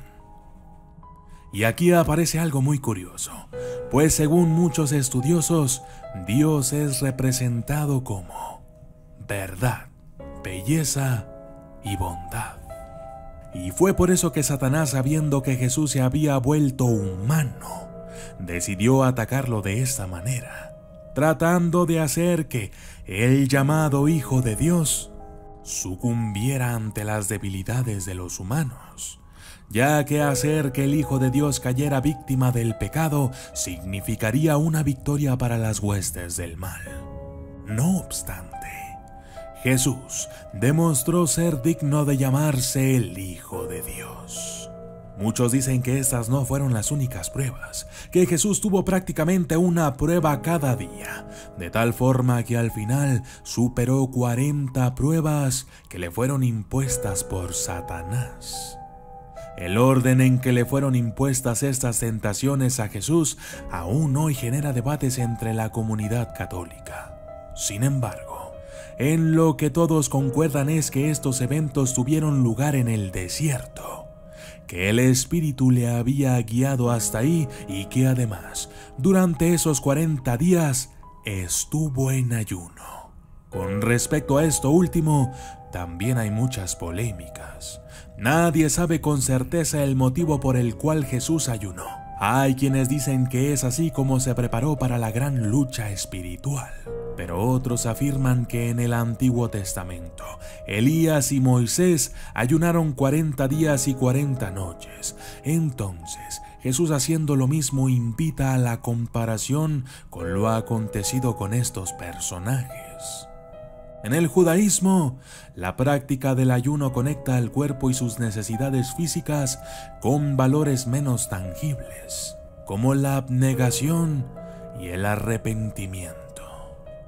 Y aquí aparece algo muy curioso, pues según muchos estudiosos, Dios es representado como verdad, belleza y bondad. Y fue por eso que Satanás, sabiendo que Jesús se había vuelto humano, decidió atacarlo de esta manera, tratando de hacer que el llamado Hijo de Dios sucumbiera ante las debilidades de los humanos, ya que hacer que el Hijo de Dios cayera víctima del pecado significaría una victoria para las huestes del mal. No obstante, Jesús demostró ser digno de llamarse el Hijo de Dios. Muchos dicen que estas no fueron las únicas pruebas, que Jesús tuvo prácticamente una prueba cada día, de tal forma que al final superó cuarenta pruebas que le fueron impuestas por Satanás. El orden en que le fueron impuestas estas tentaciones a Jesús aún hoy genera debates entre la comunidad católica. Sin embargo, en lo que todos concuerdan es que estos eventos tuvieron lugar en el desierto, que el Espíritu le había guiado hasta ahí y que además, durante esos cuarenta días, estuvo en ayuno. Con respecto a esto último, también hay muchas polémicas. Nadie sabe con certeza el motivo por el cual Jesús ayunó. Hay quienes dicen que es así como se preparó para la gran lucha espiritual, pero otros afirman que en el Antiguo Testamento, Elías y Moisés ayunaron cuarenta días y cuarenta noches. Entonces, Jesús, haciendo lo mismo, invita a la comparación con lo acontecido con estos personajes. En el judaísmo, la práctica del ayuno conecta al cuerpo y sus necesidades físicas con valores menos tangibles, como la abnegación y el arrepentimiento.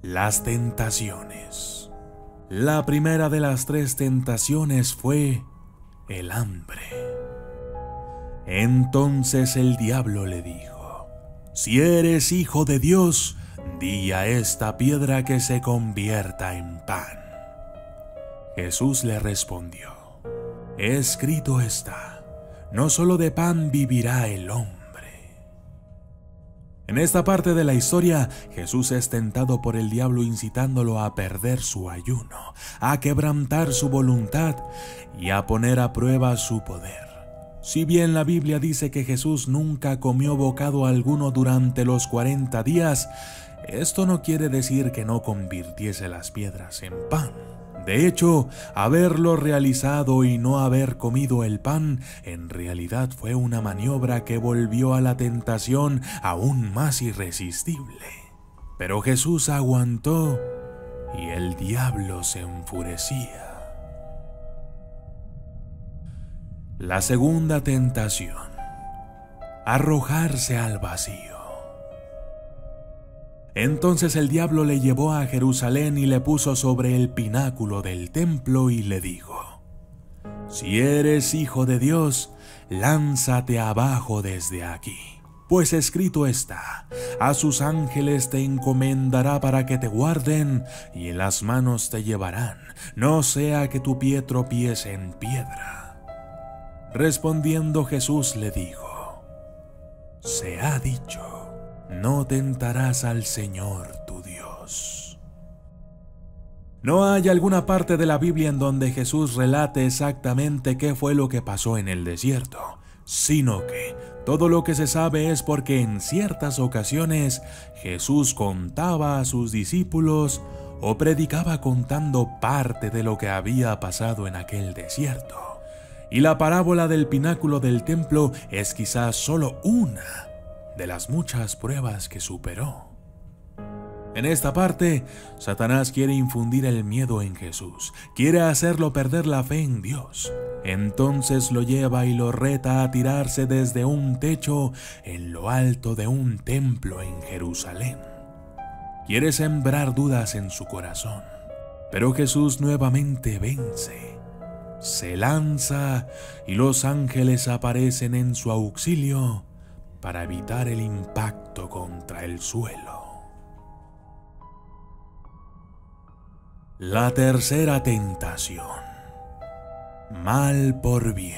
Las tentaciones. La primera de las tres tentaciones fue el hambre. Entonces el diablo le dijo: si eres hijo de Dios, di a esta piedra que se convierta en pan. Jesús le respondió: escrito está, no solo de pan vivirá el hombre. En esta parte de la historia, Jesús es tentado por el diablo incitándolo a perder su ayuno, a quebrantar su voluntad y a poner a prueba su poder. Si bien la Biblia dice que Jesús nunca comió bocado alguno durante los cuarenta días, esto no quiere decir que no convirtiese las piedras en pan. De hecho, haberlo realizado y no haber comido el pan, en realidad fue una maniobra que volvió a la tentación aún más irresistible. Pero Jesús aguantó y el diablo se enfurecía. La segunda tentación: arrojarse al vacío. Entonces el diablo le llevó a Jerusalén y le puso sobre el pináculo del templo y le dijo: si eres hijo de Dios, lánzate abajo desde aquí. Pues escrito está, a sus ángeles te encomendará para que te guarden, y en las manos te llevarán, no sea que tu pie tropiece en piedra. Respondiendo Jesús le dijo: se ha dicho, no tentarás al Señor tu Dios. No hay alguna parte de la Biblia en donde Jesús relate exactamente qué fue lo que pasó en el desierto, sino que todo lo que se sabe es porque en ciertas ocasiones Jesús contaba a sus discípulos o predicaba contando parte de lo que había pasado en aquel desierto. Y la parábola del pináculo del templo es quizás solo una de las muchas pruebas que superó. En esta parte, Satanás quiere infundir el miedo en Jesús, quiere hacerlo perder la fe en Dios. Entonces lo lleva y lo reta a tirarse desde un techo en lo alto de un templo en Jerusalén. Quiere sembrar dudas en su corazón, pero Jesús nuevamente vence. Se lanza y los ángeles aparecen en su auxilio para evitar el impacto contra el suelo. La tercera tentación: mal por bien.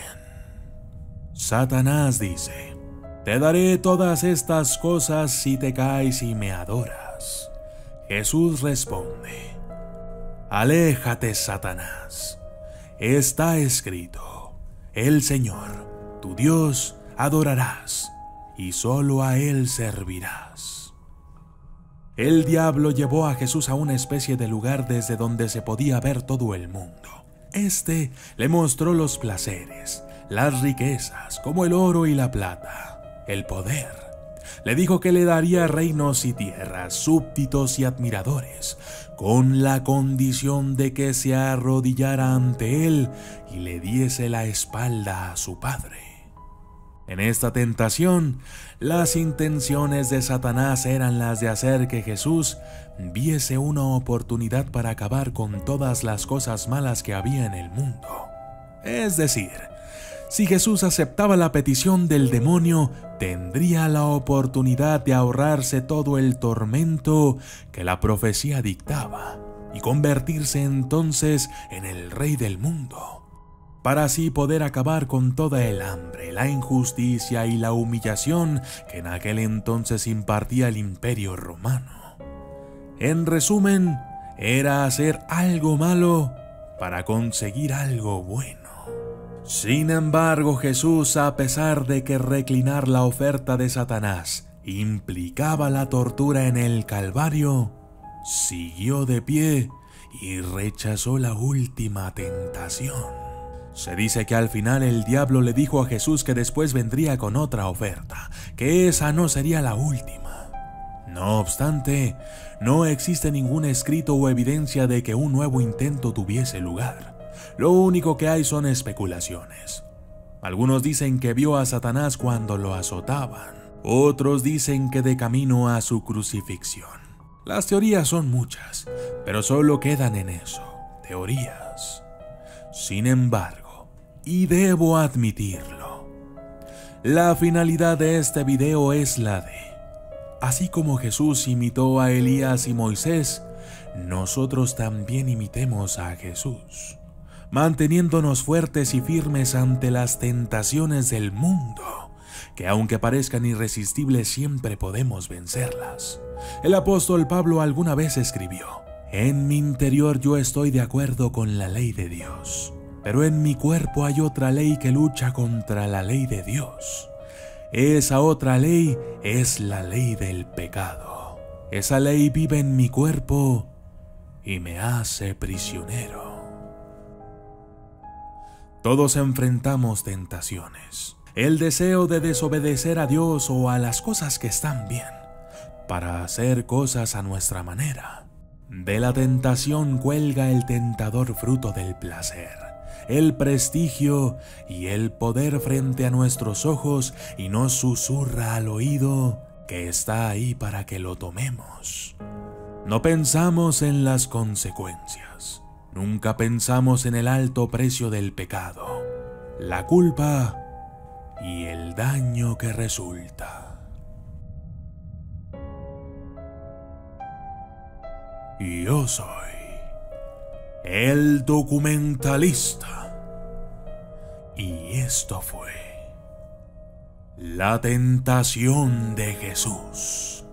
Satanás dice: te daré todas estas cosas si te caes y me adoras. Jesús responde: aléjate, Satanás. Está escrito, el Señor, tu Dios, adorarás, y solo a Él servirás. El diablo llevó a Jesús a una especie de lugar desde donde se podía ver todo el mundo. Este le mostró los placeres, las riquezas, como el oro y la plata, el poder. Le dijo que le daría reinos y tierras, súbditos y admiradores, con la condición de que se arrodillara ante él y le diese la espalda a su padre. En esta tentación, las intenciones de Satanás eran las de hacer que Jesús viese una oportunidad para acabar con todas las cosas malas que había en el mundo. Es decir, si Jesús aceptaba la petición del demonio, tendría la oportunidad de ahorrarse todo el tormento que la profecía dictaba y convertirse entonces en el rey del mundo, para así poder acabar con toda el hambre, la injusticia y la humillación que en aquel entonces impartía el Imperio Romano. En resumen, era hacer algo malo para conseguir algo bueno. Sin embargo, Jesús, a pesar de que reclinar la oferta de Satanás implicaba la tortura en el Calvario, siguió de pie y rechazó la última tentación. Se dice que al final el diablo le dijo a Jesús que después vendría con otra oferta, que esa no sería la última. No obstante, no existe ningún escrito o evidencia de que un nuevo intento tuviese lugar. Lo único que hay son especulaciones. Algunos dicen que vio a Satanás cuando lo azotaban. Otros dicen que de camino a su crucifixión. Las teorías son muchas, pero solo quedan en eso, teorías. Sin embargo, y debo admitirlo, la finalidad de este video es la de, así como Jesús imitó a Elías y Moisés, nosotros también imitemos a Jesús, manteniéndonos fuertes y firmes ante las tentaciones del mundo, que aunque parezcan irresistibles siempre podemos vencerlas. El apóstol Pablo alguna vez escribió: en mi interior yo estoy de acuerdo con la ley de Dios, pero en mi cuerpo hay otra ley que lucha contra la ley de Dios. Esa otra ley es la ley del pecado. Esa ley vive en mi cuerpo y me hace prisionero. Todos enfrentamos tentaciones, el deseo de desobedecer a Dios o a las cosas que están bien, para hacer cosas a nuestra manera. De la tentación cuelga el tentador fruto del placer, el prestigio y el poder frente a nuestros ojos, y nos susurra al oído que está ahí para que lo tomemos. No pensamos en las consecuencias, nunca pensamos en el alto precio del pecado, la culpa y el daño que resulta. Yo soy el documentalista y esto fue la tentación de Jesús.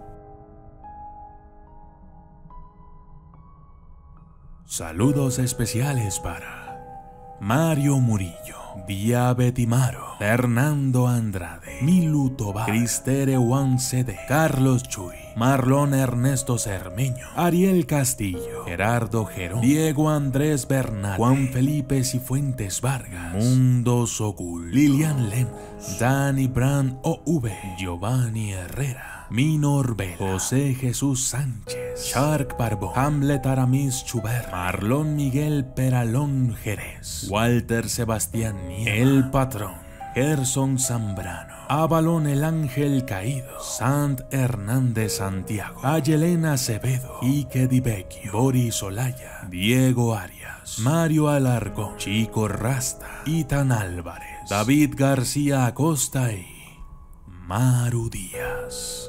Saludos especiales para Mario Murillo, Vía Betimaro, Fernando Andrade, Milu Tobar, Cristere Juan C D, Carlos Chuy, Marlon Ernesto Cermeño, Ariel Castillo, Gerardo Gerón, Diego Andrés Bernal, Juan Felipe Cifuentes Vargas, Mundo Sokul, Lilian Lemos, Dani Brand O V, Giovanni Herrera, Minor Bell, José Jesús Sánchez, Shark Barbo, Hamlet Aramis Chuber, Marlon Miguel Peralón Jerez, Walter Sebastián Nieva, El Patrón, Gerson Zambrano, Avalón el Ángel Caído, Sant Hernández Santiago, Ayelena Acevedo, Ike Di Vecchio, Boris Olaya, Diego Arias, Mario Alarcón, Chico Rasta, Itan Álvarez, David García Acosta y Maru Díaz.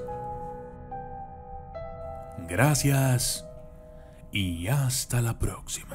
Gracias y hasta la próxima.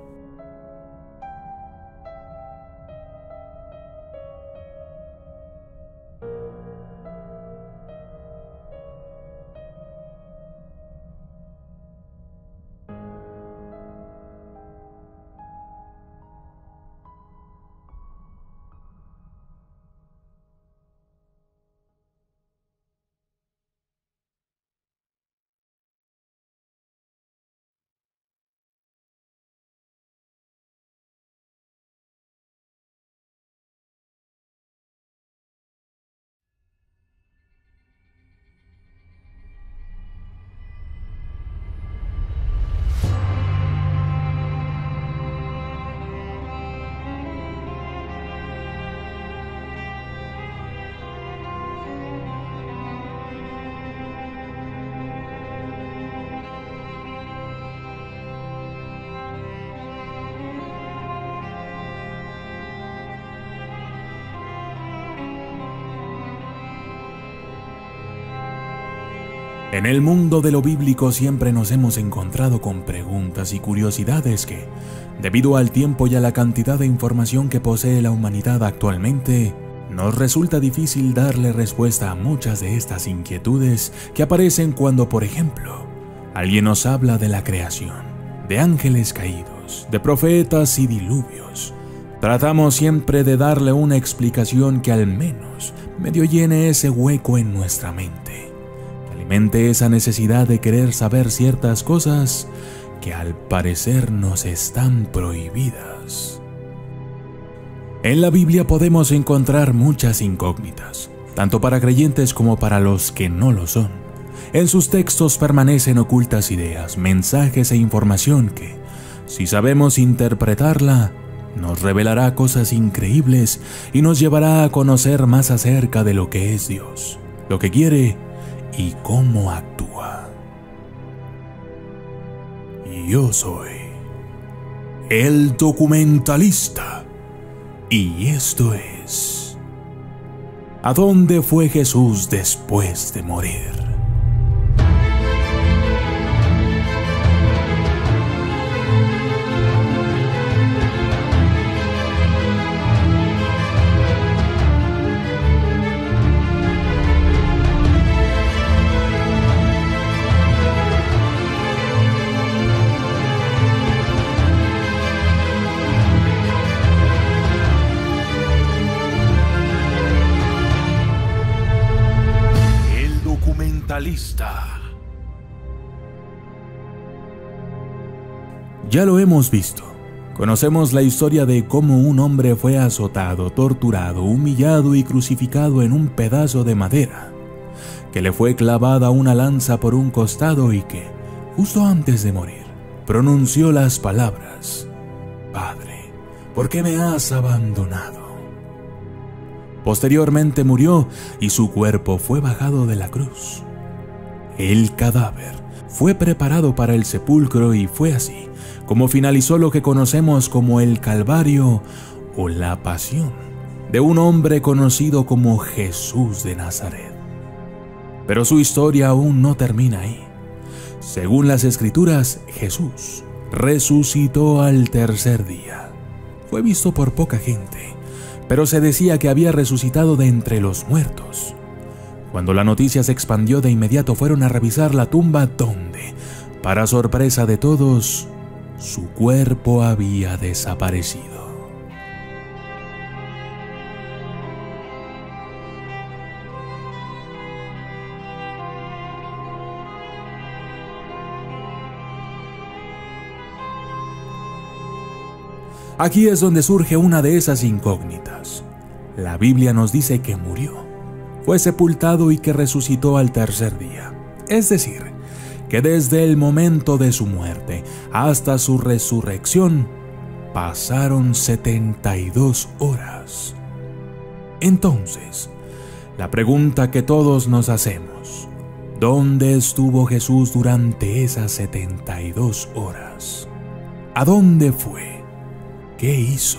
En el mundo de lo bíblico siempre nos hemos encontrado con preguntas y curiosidades que, debido al tiempo y a la cantidad de información que posee la humanidad actualmente, nos resulta difícil darle respuesta a muchas de estas inquietudes que aparecen cuando, por ejemplo, alguien nos habla de la creación, de ángeles caídos, de profetas y diluvios. Tratamos siempre de darle una explicación que al menos medio llene ese hueco en nuestra mente, alimente esa necesidad de querer saber ciertas cosas que al parecer nos están prohibidas. En la Biblia podemos encontrar muchas incógnitas, tanto para creyentes como para los que no lo son. En sus textos permanecen ocultas ideas, mensajes e información que, si sabemos interpretarla, nos revelará cosas increíbles y nos llevará a conocer más acerca de lo que es Dios, lo que quiere y cómo actúa. yo soy el documentalista. Y esto es: ¿a dónde fue Jesús después de morir? Ya lo hemos visto. Conocemos la historia de cómo un hombre fue azotado, torturado, humillado y crucificado en un pedazo de madera, que le fue clavada una lanza por un costado y que, justo antes de morir, pronunció las palabras: Padre, ¿por qué me has abandonado? Posteriormente murió y su cuerpo fue bajado de la cruz. El cadáver fue preparado para el sepulcro y fue así como finalizó lo que conocemos como el Calvario o la Pasión de un hombre conocido como Jesús de Nazaret. Pero su historia aún no termina ahí. Según las Escrituras, Jesús resucitó al tercer día. Fue visto por poca gente, pero se decía que había resucitado de entre los muertos. Cuando la noticia se expandió, de inmediato fueron a revisar la tumba donde, para sorpresa de todos, su cuerpo había desaparecido. Aquí es donde surge una de esas incógnitas. La Biblia nos dice que murió, fue sepultado y que resucitó al tercer día. Es decir, que desde el momento de su muerte hasta su resurrección pasaron setenta y dos horas. Entonces, la pregunta que todos nos hacemos: ¿dónde estuvo Jesús durante esas setenta y dos horas? ¿A dónde fue? ¿Qué hizo?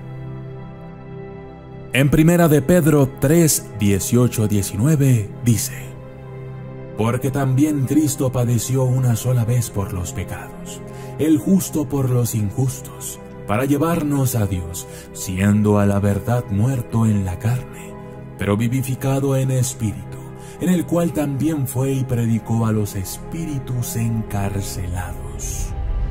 En Primera de Pedro tres, dieciocho a diecinueve dice: Porque también Cristo padeció una sola vez por los pecados, el justo por los injustos, para llevarnos a Dios, siendo a la verdad muerto en la carne, pero vivificado en espíritu, en el cual también fue y predicó a los espíritus encarcelados.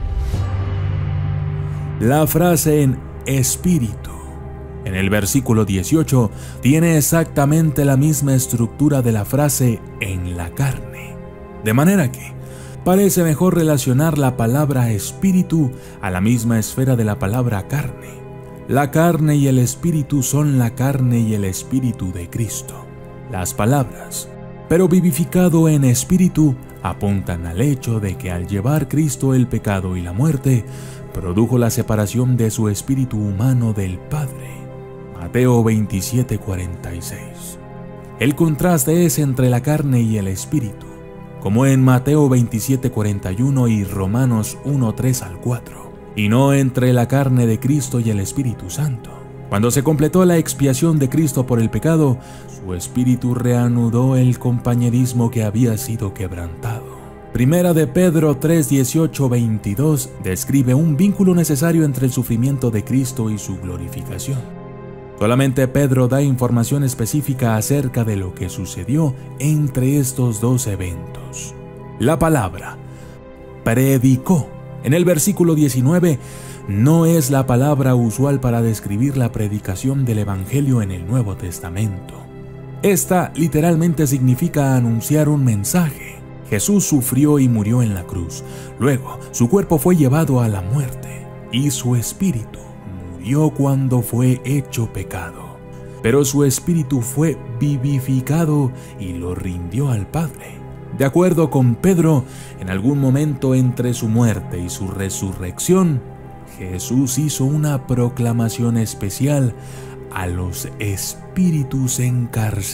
La frase en espíritu, en el versículo dieciocho, tiene exactamente la misma estructura de la frase en la carne, de manera que parece mejor relacionar la palabra espíritu a la misma esfera de la palabra carne. La carne y el espíritu son la carne y el espíritu de Cristo. Las palabras, pero vivificado en espíritu, apuntan al hecho de que al llevar Cristo el pecado y la muerte, produjo la separación de su espíritu humano del Padre. Mateo veintisiete, cuarenta y seis. El contraste es entre la carne y el espíritu, como en Mateo veintisiete, cuarenta y uno y Romanos uno, tres al cuatro, y no entre la carne de Cristo y el Espíritu Santo. Cuando se completó la expiación de Cristo por el pecado, su espíritu reanudó el compañerismo que había sido quebrantado. Primera de Pedro tres, dieciocho, veintidós describe un vínculo necesario entre el sufrimiento de Cristo y su glorificación. Solamente Pedro da información específica acerca de lo que sucedió entre estos dos eventos. La palabra predicó en el versículo diecinueve no es la palabra usual para describir la predicación del Evangelio en el Nuevo Testamento. Esta literalmente significa anunciar un mensaje. Jesús sufrió y murió en la cruz. Luego, su cuerpo fue llevado a la muerte y su espíritu murió cuando fue hecho pecado. Pero su espíritu fue vivificado y lo rindió al Padre. De acuerdo con Pedro, en algún momento entre su muerte y su resurrección, Jesús hizo una proclamación especial a los espíritus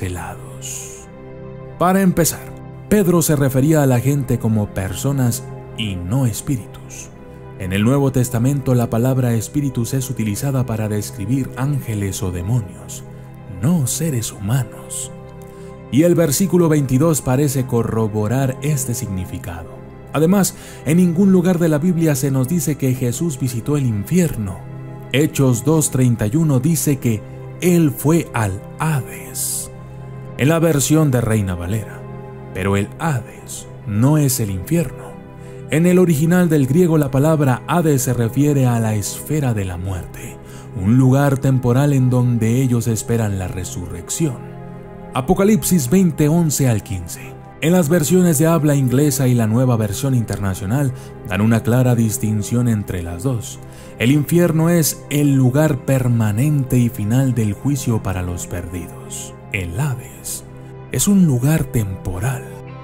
encarcelados. Para empezar, Pedro se refería a la gente como personas y no espíritus. En el Nuevo Testamento la palabra espíritus es utilizada para describir ángeles o demonios, no seres humanos. Y el versículo veintidós parece corroborar este significado. Además, en ningún lugar de la Biblia se nos dice que Jesús visitó el infierno. Hechos dos treinta y uno dice que Él fue al Hades, en la versión de Reina Valera. Pero el Hades no es el infierno. En el original del griego la palabra Hades se refiere a la esfera de la muerte, un lugar temporal en donde ellos esperan la resurrección. Apocalipsis veinte, once al quince. En las versiones de habla inglesa y la nueva versión internacional dan una clara distinción entre las dos. El infierno es el lugar permanente y final del juicio para los perdidos. El Hades es un lugar temporal.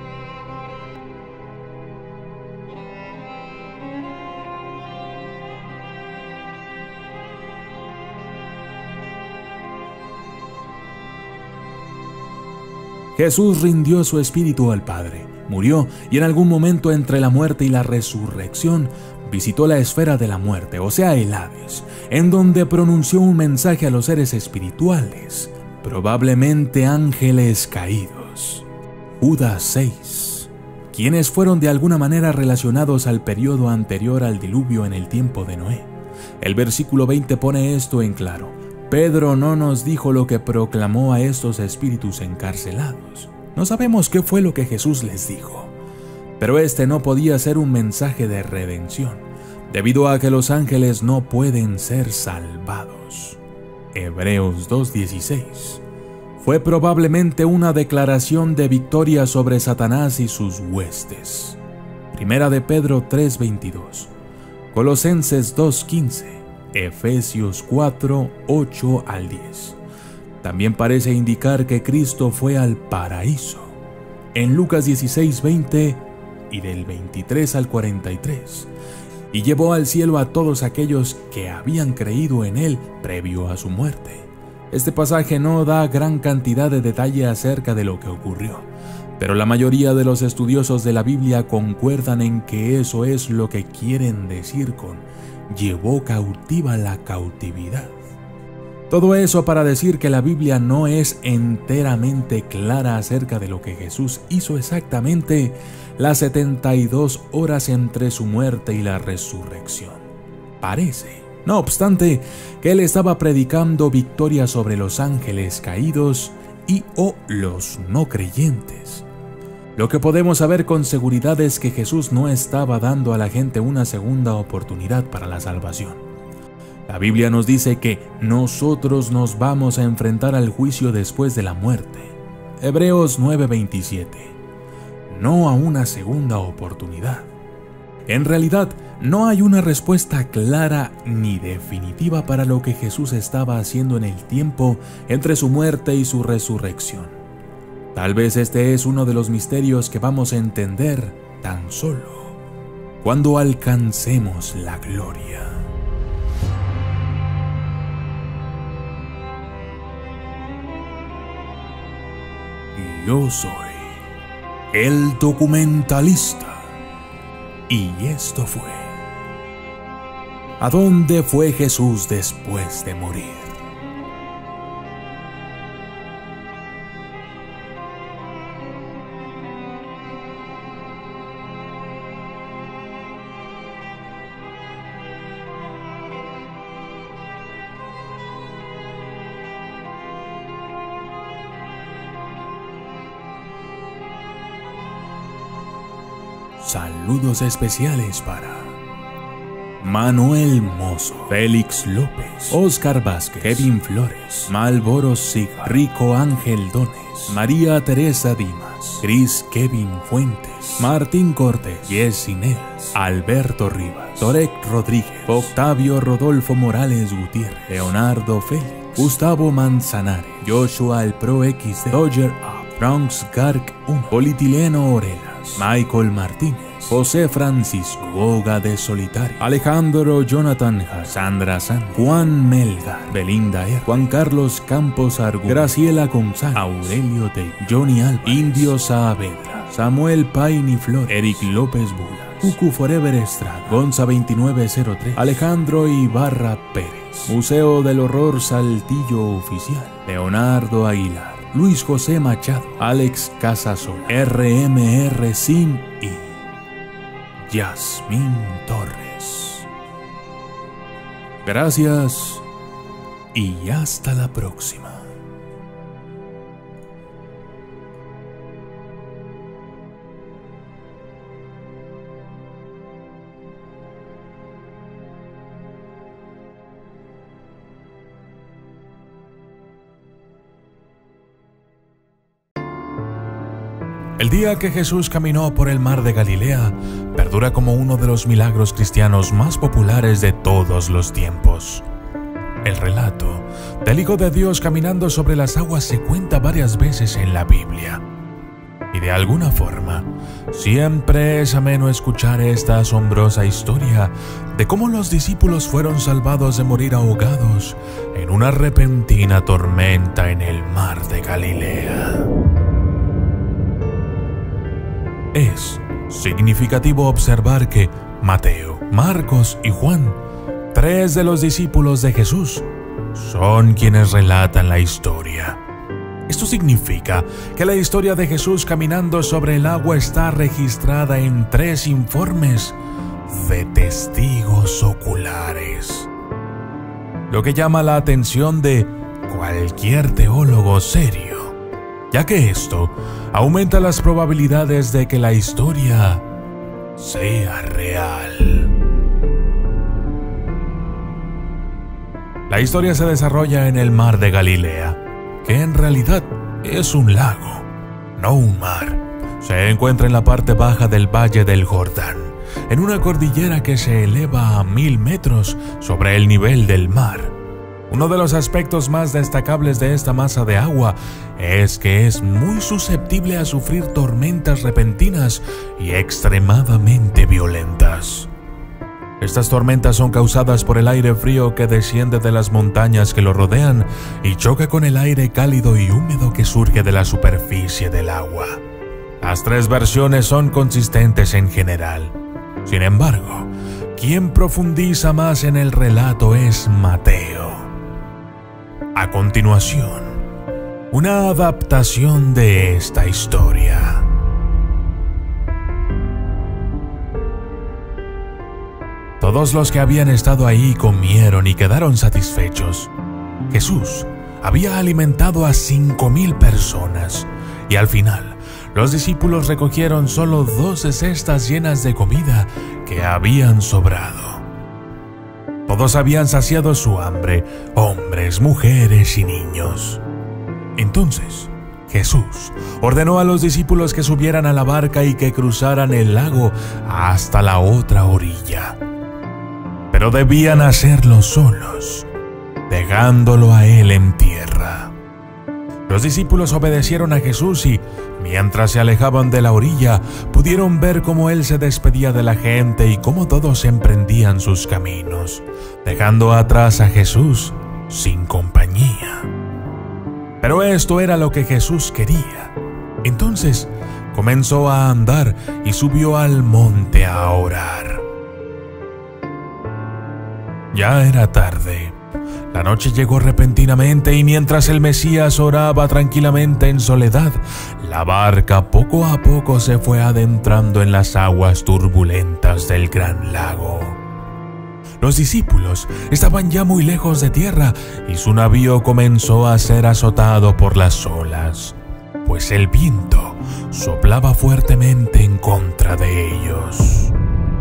Jesús rindió su espíritu al Padre, murió y en algún momento entre la muerte y la resurrección visitó la esfera de la muerte, o sea el Hades, en donde pronunció un mensaje a los seres espirituales, probablemente ángeles caídos. Judas seis, quienes fueron de alguna manera relacionados al periodo anterior al diluvio en el tiempo de Noé. El versículo veinte pone esto en claro. Pedro no nos dijo lo que proclamó a estos espíritus encarcelados. No sabemos qué fue lo que Jesús les dijo, pero este no podía ser un mensaje de redención, debido a que los ángeles no pueden ser salvados. Hebreos dos dieciséis. Fue probablemente una declaración de victoria sobre Satanás y sus huestes. Primera de Pedro tres veintidós. Colosenses dos quince. Efesios cuatro, ocho al diez. También parece indicar que Cristo fue al paraíso. En Lucas dieciséis, veinte y del veintitrés al cuarenta y tres. Y llevó al cielo a todos aquellos que habían creído en Él previo a su muerte. Este pasaje no da gran cantidad de detalle acerca de lo que ocurrió, pero la mayoría de los estudiosos de la Biblia concuerdan en que eso es lo que quieren decir con llevó cautiva la cautividad. Todo eso para decir que la Biblia no es enteramente clara acerca de lo que Jesús hizo exactamente las setenta y dos horas entre su muerte y la resurrección. Parece, no obstante, que él estaba predicando victoria sobre los ángeles caídos y o los no creyentes. Lo que podemos saber con seguridad es que Jesús no estaba dando a la gente una segunda oportunidad para la salvación. La Biblia nos dice que nosotros nos vamos a enfrentar al juicio después de la muerte. Hebreos nueve veintisiete. No a una segunda oportunidad. En realidad, no hay una respuesta clara ni definitiva para lo que Jesús estaba haciendo en el tiempo entre su muerte y su resurrección. Tal vez este es uno de los misterios que vamos a entender tan solo cuando alcancemos la gloria. Yo soy el documentalista y esto fue ¿A dónde fue Jesús después de morir? Saludos especiales para Manuel Mozo, Félix López, Oscar Vázquez, Kevin Flores, Malboro Siga, Rico Ángel Dones, María Teresa Dimas, Chris Kevin Fuentes, Martín Cortés, Jessy Nels, Alberto Rivas, Torek Rodríguez, Octavio Rodolfo Morales Gutiérrez, Leonardo Félix, Gustavo Manzanares, Joshua el Pro X D, Dodger Up, Bronx Gark uno, Polietileno Orela, Michael Martínez, José Francisco, Boga de Solitario, Alejandro Jonathan Hart, Sandra San, Juan Melgar, Belinda R, Juan Carlos Campos Argu, Graciela González, Aurelio Day, Johnny Alba, Indio Saavedra, Samuel Paini Flores, Eric López Bula, Cucu Forever Estrada, Gonza veintinueve cero tres, Alejandro Ibarra Pérez, Museo del Horror Saltillo Oficial, Leonardo Aguilar, Luis José Machado, Alex Casasola, R M R Sim y Yasmín Torres. Gracias y hasta la próxima. El día que Jesús caminó por el mar de Galilea perdura como uno de los milagros cristianos más populares de todos los tiempos. El relato del Hijo de Dios caminando sobre las aguas se cuenta varias veces en la Biblia. Y de alguna forma, siempre es ameno escuchar esta asombrosa historia de cómo los discípulos fueron salvados de morir ahogados en una repentina tormenta en el mar de Galilea. Es significativo observar que Mateo, Marcos y Juan, tres de los discípulos de Jesús, son quienes relatan la historia. Esto significa que la historia de Jesús caminando sobre el agua está registrada en tres informes de testigos oculares, lo que llama la atención de cualquier teólogo serio, ya que esto aumenta las probabilidades de que la historia sea real. La historia se desarrolla en el mar de Galilea, que en realidad es un lago, no un mar. Se encuentra en la parte baja del Valle del Jordán, en una cordillera que se eleva a mil metros sobre el nivel del mar. Uno de los aspectos más destacables de esta masa de agua es que es muy susceptible a sufrir tormentas repentinas y extremadamente violentas. Estas tormentas son causadas por el aire frío que desciende de las montañas que lo rodean y choca con el aire cálido y húmedo que surge de la superficie del agua. Las tres versiones son consistentes en general. Sin embargo, quien profundiza más en el relato es Mateo. A continuación, una adaptación de esta historia. Todos los que habían estado ahí comieron y quedaron satisfechos. Jesús había alimentado a cinco mil personas y al final los discípulos recogieron solo doce cestas llenas de comida que habían sobrado. Todos habían saciado su hambre, hombres, mujeres y niños. Entonces, Jesús ordenó a los discípulos que subieran a la barca y que cruzaran el lago hasta la otra orilla. Pero debían hacerlo solos, dejándolo a él en tierra. Los discípulos obedecieron a Jesús y, mientras se alejaban de la orilla, pudieron ver cómo él se despedía de la gente y cómo todos emprendían sus caminos, dejando atrás a Jesús sin compañía. Pero esto era lo que Jesús quería. Entonces comenzó a andar y subió al monte a orar. Ya era tarde. La noche llegó repentinamente y mientras el Mesías oraba tranquilamente en soledad, la barca poco a poco se fue adentrando en las aguas turbulentas del gran lago. Los discípulos estaban ya muy lejos de tierra y su navío comenzó a ser azotado por las olas, pues el viento soplaba fuertemente en contra de ellos.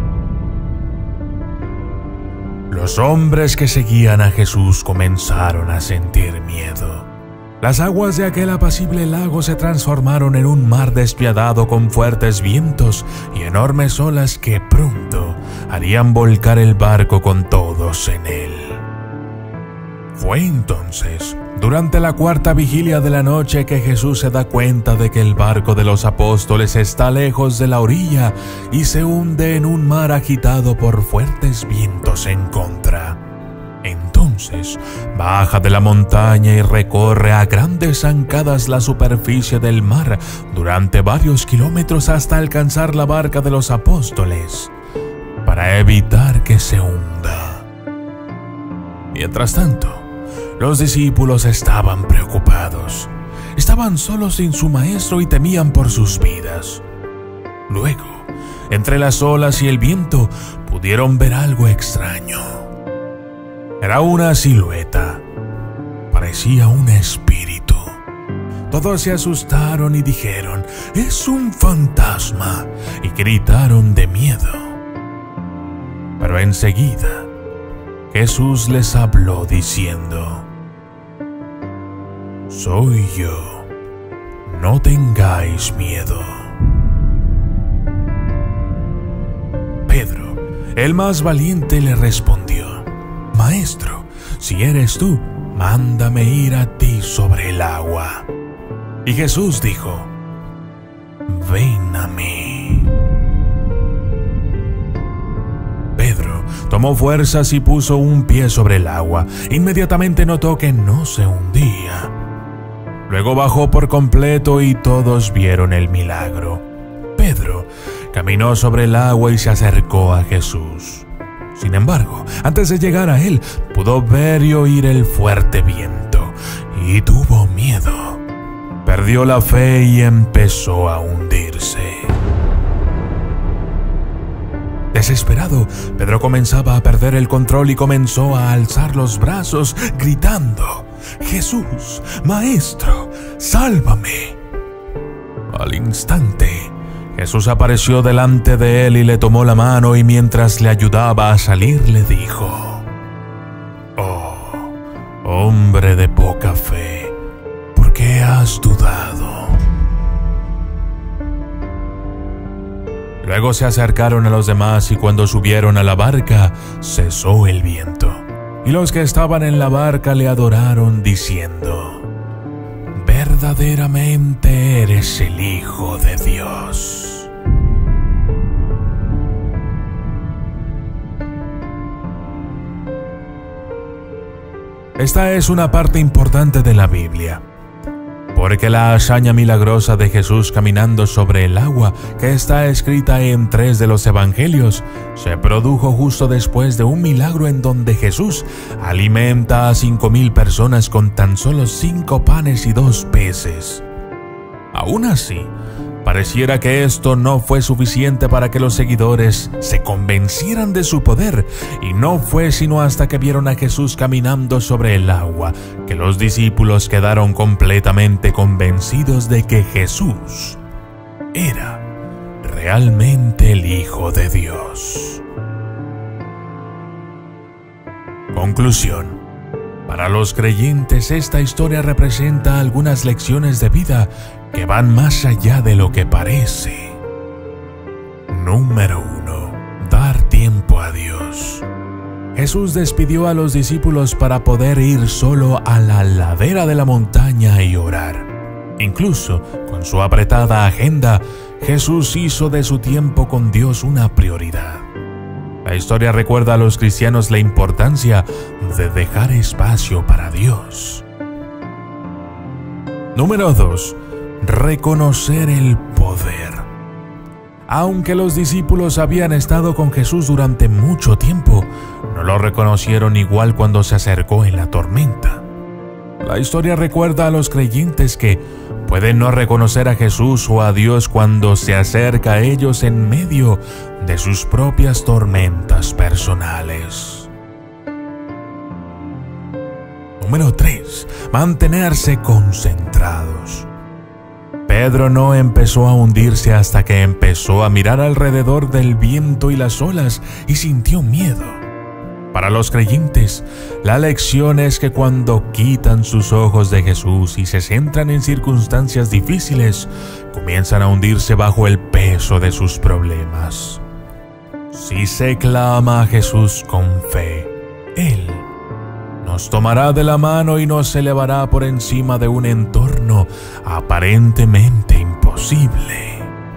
Los hombres que seguían a Jesús comenzaron a sentir miedo. Las aguas de aquel apacible lago se transformaron en un mar despiadado con fuertes vientos y enormes olas que pronto harían volcar el barco con todos en él. Fue entonces, durante la cuarta vigilia de la noche, que Jesús se da cuenta de que el barco de los apóstoles está lejos de la orilla y se hunde en un mar agitado por fuertes vientos en contra. Entonces, entonces baja de la montaña y recorre a grandes zancadas la superficie del mar durante varios kilómetros hasta alcanzar la barca de los apóstoles, para evitar que se hunda. Mientras tanto, los discípulos estaban preocupados. Estaban solos sin su maestro y temían por sus vidas. Luego, entre las olas y el viento, pudieron ver algo extraño. Era una silueta. Parecía un espíritu. Todos se asustaron y dijeron: «¡Es un fantasma!», y gritaron de miedo. Pero enseguida, Jesús les habló diciendo: «Soy yo, no tengáis miedo». Pedro, el más valiente, le respondió: «Maestro, si eres tú, mándame ir a ti sobre el agua». Y Jesús dijo: «Ven a mí». Pedro tomó fuerzas y puso un pie sobre el agua. Inmediatamente notó que no se hundía. Luego bajó por completo y todos vieron el milagro. Pedro caminó sobre el agua y se acercó a Jesús. Sin embargo, antes de llegar a él, pudo ver y oír el fuerte viento y tuvo miedo. Perdió la fe y empezó a hundirse. Desesperado, Pedro comenzaba a perder el control y comenzó a alzar los brazos, gritando: «Jesús, Maestro, sálvame». Al instante, Jesús apareció delante de él y le tomó la mano, y mientras le ayudaba a salir le dijo: «Oh, hombre de poca fe, ¿por qué has dudado?». Luego se acercaron a los demás y cuando subieron a la barca, cesó el viento. Y los que estaban en la barca le adoraron diciendo: «Verdaderamente eres el Hijo de Dios». Esta es una parte importante de la Biblia, porque la hazaña milagrosa de Jesús caminando sobre el agua, que está escrita en tres de los evangelios, se produjo justo después de un milagro en donde Jesús alimenta a cinco mil personas con tan solo cinco panes y dos peces. Aún así, pareciera que esto no fue suficiente para que los seguidores se convencieran de su poder, y no fue sino hasta que vieron a Jesús caminando sobre el agua que los discípulos quedaron completamente convencidos de que Jesús era realmente el Hijo de Dios. Conclusión. Para los creyentes, esta historia representa algunas lecciones de vida que van más allá de lo que parece. Número uno. Dar tiempo a Dios. Jesús despidió a los discípulos para poder ir solo a la ladera de la montaña y orar. Incluso con su apretada agenda, Jesús hizo de su tiempo con Dios una prioridad. La historia recuerda a los cristianos la importancia de dejar espacio para Dios. Número dos. Reconocer el poder. Aunque los discípulos habían estado con Jesús durante mucho tiempo, no lo reconocieron igual cuando se acercó en la tormenta. La historia recuerda a los creyentes que pueden no reconocer a Jesús o a Dios cuando se acerca a ellos en medio de sus propias tormentas personales. Número tres. Mantenerse concentrados. Pedro no empezó a hundirse hasta que empezó a mirar alrededor del viento y las olas y sintió miedo. Para los creyentes, la lección es que cuando quitan sus ojos de Jesús y se centran en circunstancias difíciles, comienzan a hundirse bajo el peso de sus problemas. Si se clama a Jesús con fe, Él nos tomará de la mano y nos elevará por encima de un entorno aparentemente imposible.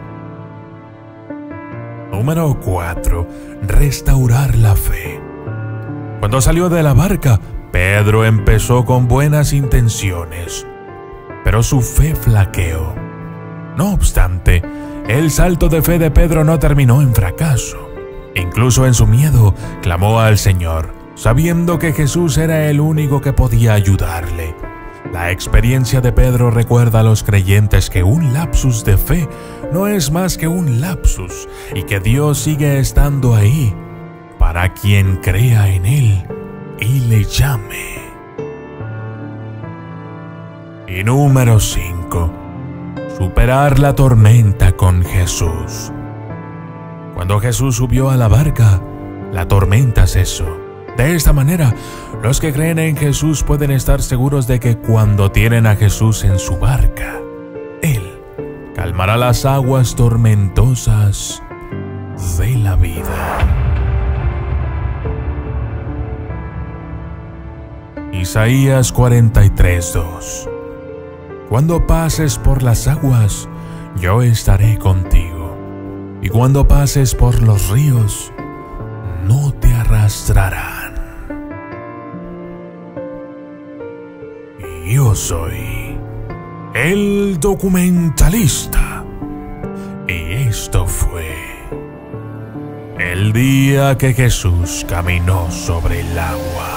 Número cuatro. Restaurar la fe. Cuando salió de la barca, Pedro empezó con buenas intenciones, pero su fe flaqueó. No obstante, el salto de fe de Pedro no terminó en fracaso. Incluso en su miedo, clamó al Señor, sabiendo que Jesús era el único que podía ayudarle. La experiencia de Pedro recuerda a los creyentes que un lapsus de fe no es más que un lapsus y que Dios sigue estando ahí para quien crea en Él y le llame. Y número cinco. Superar la tormenta con Jesús. Cuando Jesús subió a la barca, la tormenta cesó. De esta manera, los que creen en Jesús pueden estar seguros de que cuando tienen a Jesús en su barca, Él calmará las aguas tormentosas de la vida. Isaías cuarenta y tres, dos. Cuando pases por las aguas, yo estaré contigo, y cuando pases por los ríos, no te arrastrarán. Yo soy el documentalista, y esto fue el día que Jesús caminó sobre el agua.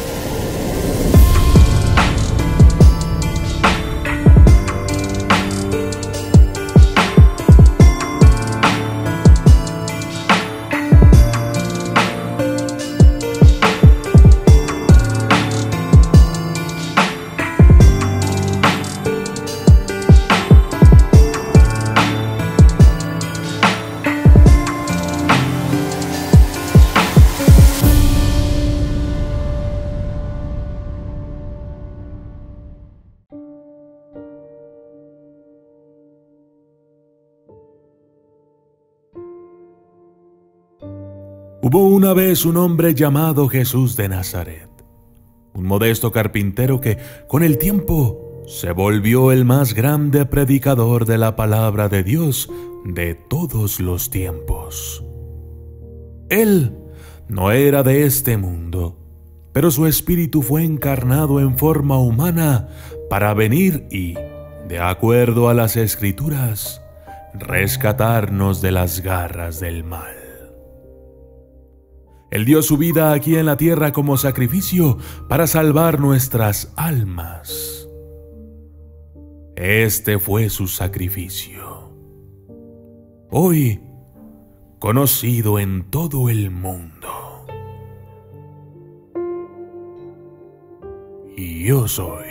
Hubo una vez un hombre llamado Jesús de Nazaret, un modesto carpintero que, con el tiempo, se volvió el más grande predicador de la palabra de Dios de todos los tiempos. Él no era de este mundo, pero su espíritu fue encarnado en forma humana para venir y, de acuerdo a las Escrituras, rescatarnos de las garras del mal. Él dio su vida aquí en la tierra como sacrificio para salvar nuestras almas. Este fue su sacrificio, hoy conocido en todo el mundo. Y yo soy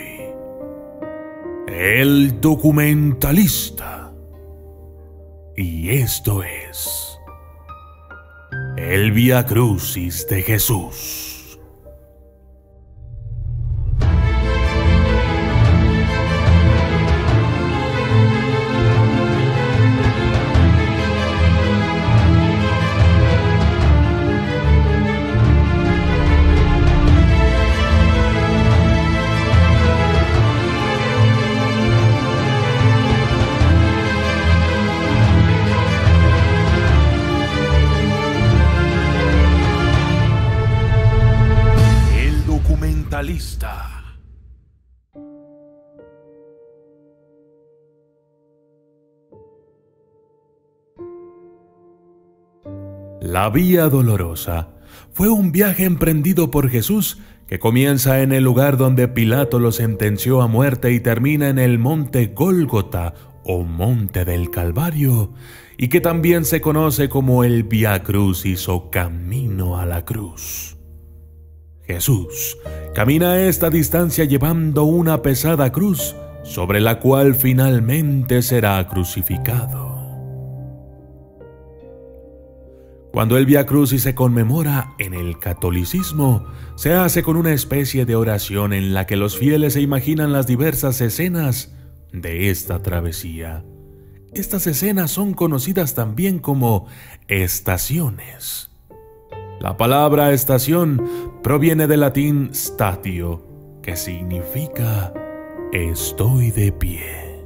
el documentalista. Y esto es el Vía Crucis de Jesús. Lista. La Vía Dolorosa fue un viaje emprendido por Jesús que comienza en el lugar donde Pilato lo sentenció a muerte y termina en el monte Gólgota o monte del Calvario, y que también se conoce como el Vía Crucis o camino a la cruz. Jesús camina esta distancia llevando una pesada cruz sobre la cual finalmente será crucificado. Cuando el Vía Crucis se conmemora en el catolicismo, se hace con una especie de oración en la que los fieles se imaginan las diversas escenas de esta travesía. Estas escenas son conocidas también como estaciones. La palabra estación proviene del latín statio, que significa estoy de pie.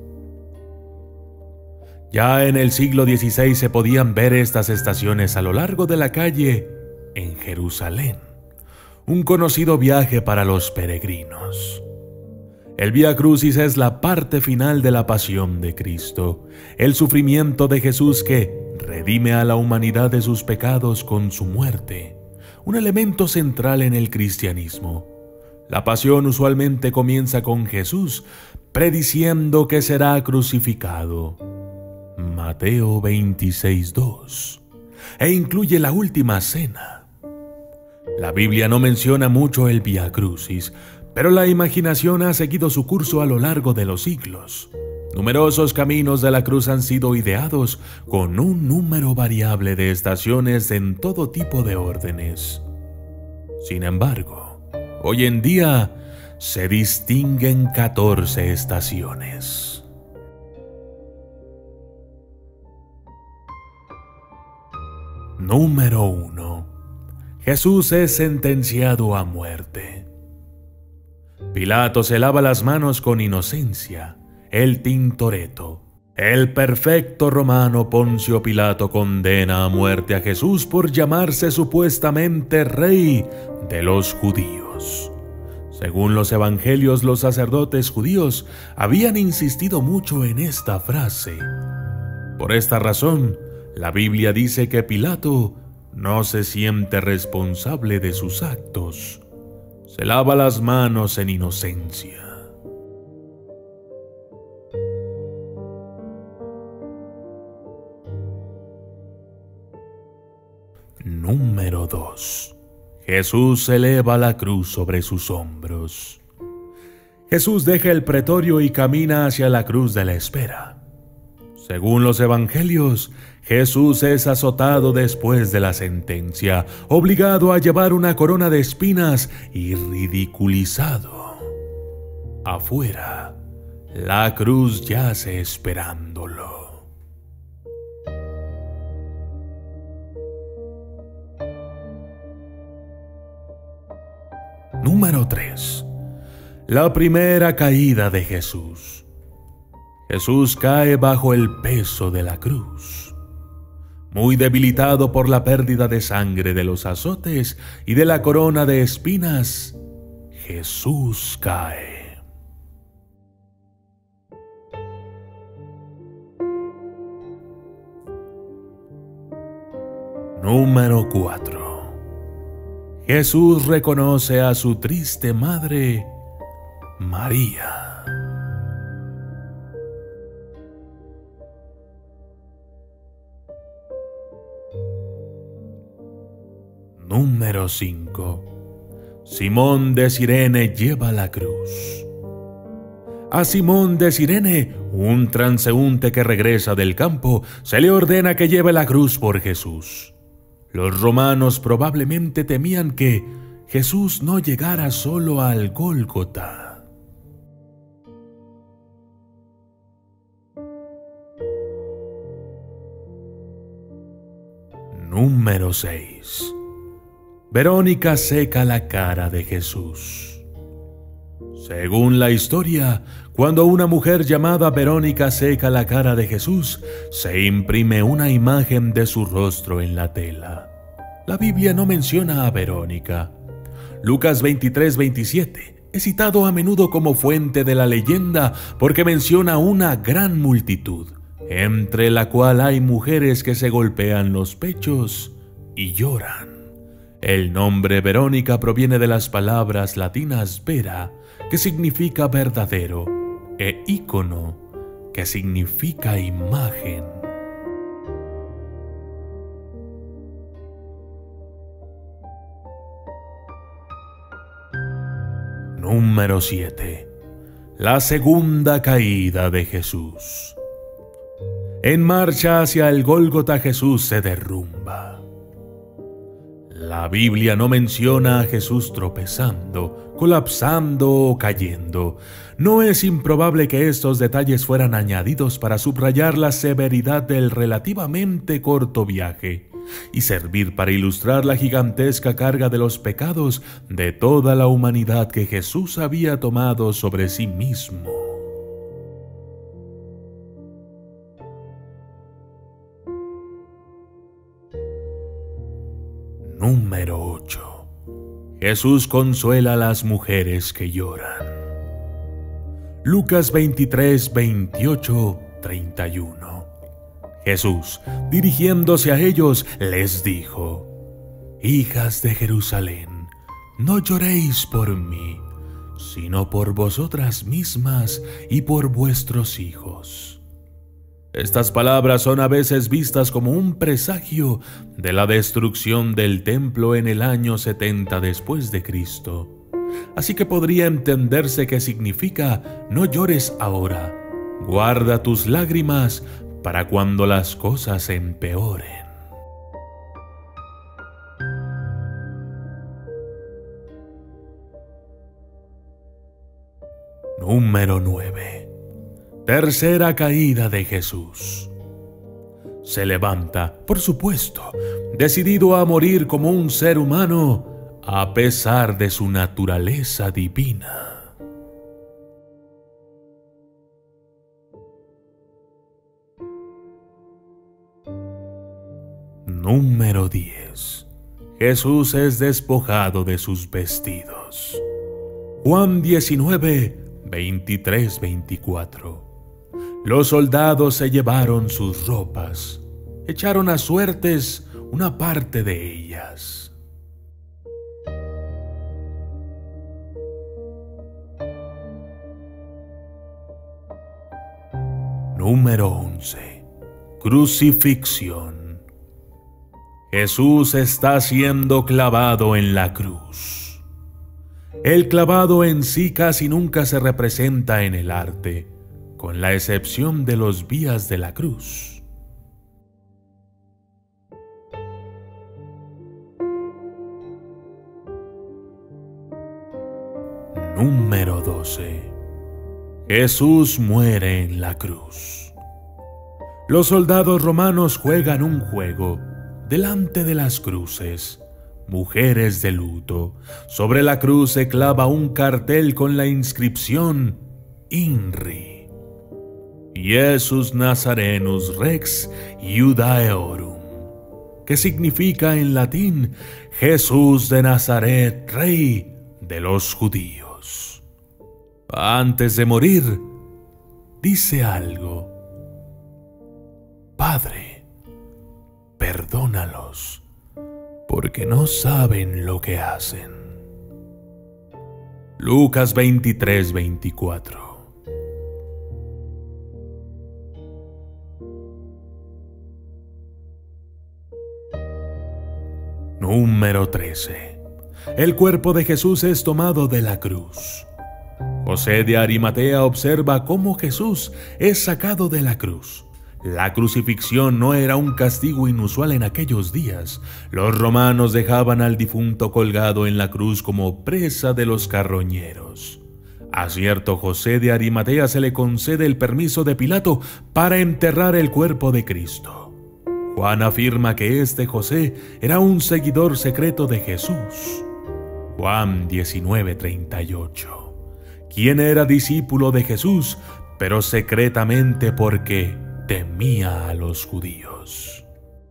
Ya en el siglo dieciséis se podían ver estas estaciones a lo largo de la calle en Jerusalén. un conocido viaje para los peregrinos. El Vía Crucis es la parte final de la pasión de Cristo, el sufrimiento de Jesús que redime a la humanidad de sus pecados con su muerte, un elemento central en el cristianismo. La pasión usualmente comienza con Jesús prediciendo que será crucificado, Mateo veintiséis dos, e incluye la última cena. La Biblia no menciona mucho el Vía Crucis, pero la imaginación ha seguido su curso a lo largo de los siglos. Numerosos caminos de la cruz han sido ideados con un número variable de estaciones en todo tipo de órdenes. Sin embargo, hoy en día se distinguen catorce estaciones. Número uno. Jesús es sentenciado a muerte. Pilato se lava las manos con inocencia. El Tintoretto, el perfecto romano Poncio Pilato, condena a muerte a Jesús por llamarse supuestamente rey de los judíos. Según los evangelios, los sacerdotes judíos habían insistido mucho en esta frase. Por esta razón, la Biblia dice que Pilato no se siente responsable de sus actos. Se lava las manos en inocencia. Número dos. Jesús eleva la cruz sobre sus hombros. Jesús deja el pretorio y camina hacia la cruz de la espera. Según los evangelios, Jesús es azotado después de la sentencia, obligado a llevar una corona de espinas y ridiculizado. Afuera, la cruz yace esperándolo. Número tres. La primera caída de Jesús. Jesús cae bajo el peso de la cruz. Muy debilitado por la pérdida de sangre de los azotes y de la corona de espinas, Jesús cae. Número cuatro. Jesús reconoce a su triste madre, María. Número cinco. Simón de Cirene lleva la cruz. A Simón de Cirene, un transeúnte que regresa del campo, se le ordena que lleve la cruz por Jesús. Los romanos probablemente temían que Jesús no llegara solo al Gólgota. Número seis. Verónica seca la cara de Jesús. Según la historia, cuando una mujer llamada Verónica seca la cara de Jesús, se imprime una imagen de su rostro en la tela. La Biblia no menciona a Verónica. Lucas veintitrés veintisiete es citado a menudo como fuente de la leyenda porque menciona una gran multitud, entre la cual hay mujeres que se golpean los pechos y lloran. El nombre Verónica proviene de las palabras latinas vera, que significa verdadero, e ícono, que significa imagen. Número siete. La segunda caída de Jesús. En marcha hacia el Gólgota, Jesús se derrumba. La Biblia no menciona a Jesús tropezando, colapsando o cayendo. No es improbable que estos detalles fueran añadidos para subrayar la severidad del relativamente corto viaje y servir para ilustrar la gigantesca carga de los pecados de toda la humanidad que Jesús había tomado sobre sí mismo. Número ocho. Jesús consuela a las mujeres que lloran. Lucas veintitrés, veintiocho, treinta y uno. Jesús, dirigiéndose a ellos, les dijo: Hijas de Jerusalén, no lloréis por mí, sino por vosotras mismas y por vuestros hijos. Estas palabras son a veces vistas como un presagio de la destrucción del templo en el año setenta después de Cristo. Así que podría entenderse que significa: no llores ahora, guarda tus lágrimas para cuando las cosas empeoren. Número nueve. Tercera caída de Jesús. Se levanta, por supuesto, decidido a morir como un ser humano, a pesar de su naturaleza divina. Número diez. Jesús es despojado de sus vestidos. Juan diecinueve, veintitrés, veinticuatro. Los soldados se llevaron sus ropas, echaron a suertes una parte de ellas. Número once. Crucifixión. Jesús está siendo clavado en la cruz. El clavado en sí casi nunca se representa en el arte, con la excepción de los vías de la cruz. Número doce. Jesús muere en la cruz. Los soldados romanos juegan un juego delante de las cruces. Mujeres de luto. Sobre la cruz se clava un cartel con la inscripción INRI. Iesus Nazarenus Rex Iudaeorum, que significa en latín Jesús de Nazaret, Rey de los judíos. Antes de morir, dice algo: Padre, perdónalos, porque no saben lo que hacen. Lucas veintitrés, veinticuatro. Número trece. El cuerpo de Jesús es tomado de la cruz. José de Arimatea observa cómo Jesús es sacado de la cruz. La crucifixión no era un castigo inusual en aquellos días. Los romanos dejaban al difunto colgado en la cruz como presa de los carroñeros. A cierto José de Arimatea se le concede el permiso de Pilato para enterrar el cuerpo de Cristo. Juan afirma que este José era un seguidor secreto de Jesús. Juan diecinueve, treinta y ocho. Quien era discípulo de Jesús, pero secretamente porque temía a los judíos.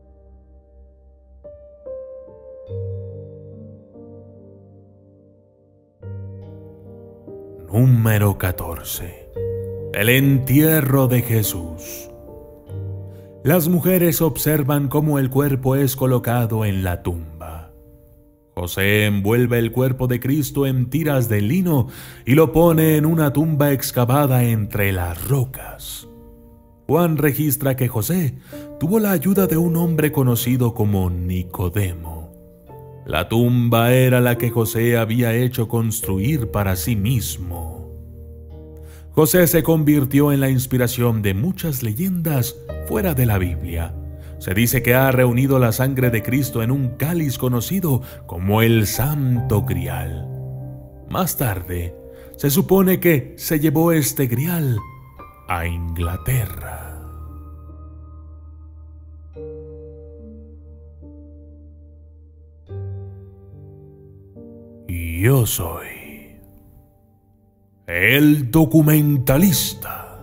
Número catorce. El entierro de Jesús. Las mujeres observan cómo el cuerpo es colocado en la tumba. José envuelve el cuerpo de Cristo en tiras de lino y lo pone en una tumba excavada entre las rocas. Juan registra que José tuvo la ayuda de un hombre conocido como Nicodemo. La tumba era la que José había hecho construir para sí mismo. José se convirtió en la inspiración de muchas leyendas fuera de la Biblia. Se dice que ha reunido la sangre de Cristo en un cáliz conocido como el Santo Grial. Más tarde, se supone que se llevó este Grial a Inglaterra. Yo soy el documentalista.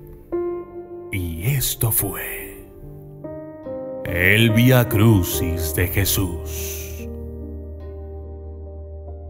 Y esto fue el Vía Crucis de Jesús.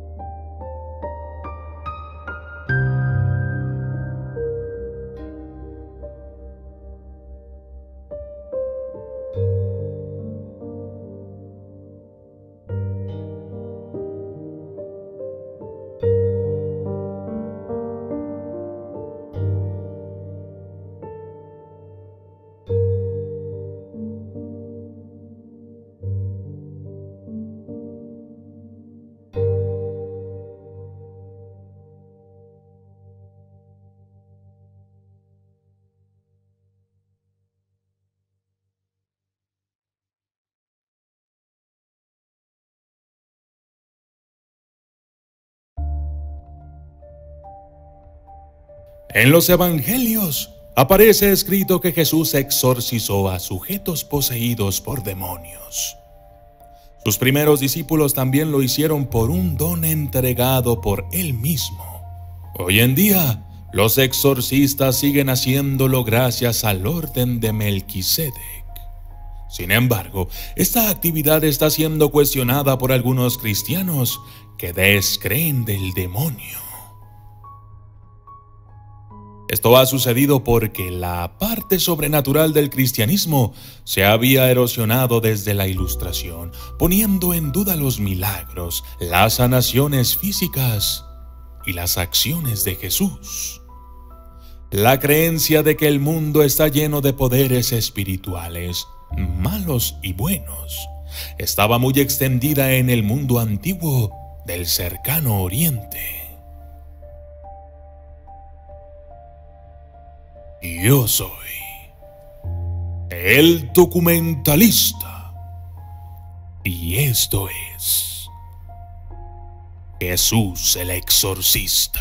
En los evangelios aparece escrito que Jesús exorcizó a sujetos poseídos por demonios. Sus primeros discípulos también lo hicieron por un don entregado por él mismo. Hoy en día, los exorcistas siguen haciéndolo gracias al orden de Melquisedec. Sin embargo, esta actividad está siendo cuestionada por algunos cristianos que descreen del demonio. Esto ha sucedido porque la parte sobrenatural del cristianismo se había erosionado desde la Ilustración, poniendo en duda los milagros, las sanaciones físicas y las acciones de Jesús. La creencia de que el mundo está lleno de poderes espirituales, malos y buenos, estaba muy extendida en el mundo antiguo del cercano Oriente. Yo soy el documentalista y esto es Jesús el Exorcista.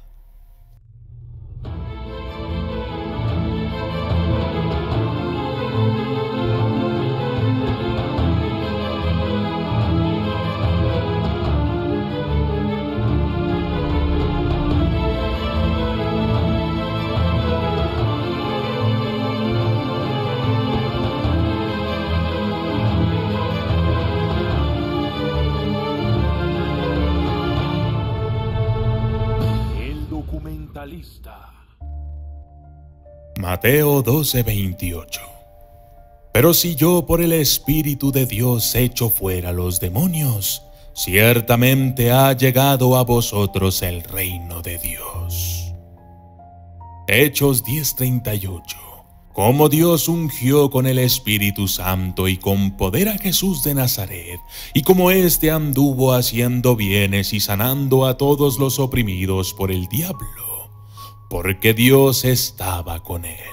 Mateo doce veintiocho. Pero si yo por el Espíritu de Dios echo fuera los demonios, ciertamente ha llegado a vosotros el reino de Dios. Hechos diez treinta y ocho. Como Dios ungió con el Espíritu Santo y con poder a Jesús de Nazaret, y como éste anduvo haciendo bienes y sanando a todos los oprimidos por el diablo, porque Dios estaba con él.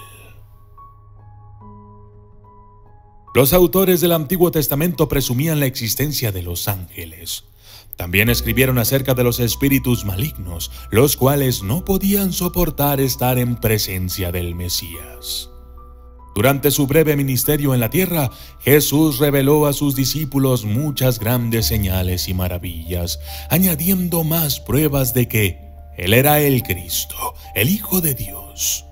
Los autores del Antiguo Testamento presumían la existencia de los ángeles. También escribieron acerca de los espíritus malignos, los cuales no podían soportar estar en presencia del Mesías. Durante su breve ministerio en la tierra, Jesús reveló a sus discípulos muchas grandes señales y maravillas, añadiendo más pruebas de que Él era el Cristo, el Hijo de Dios.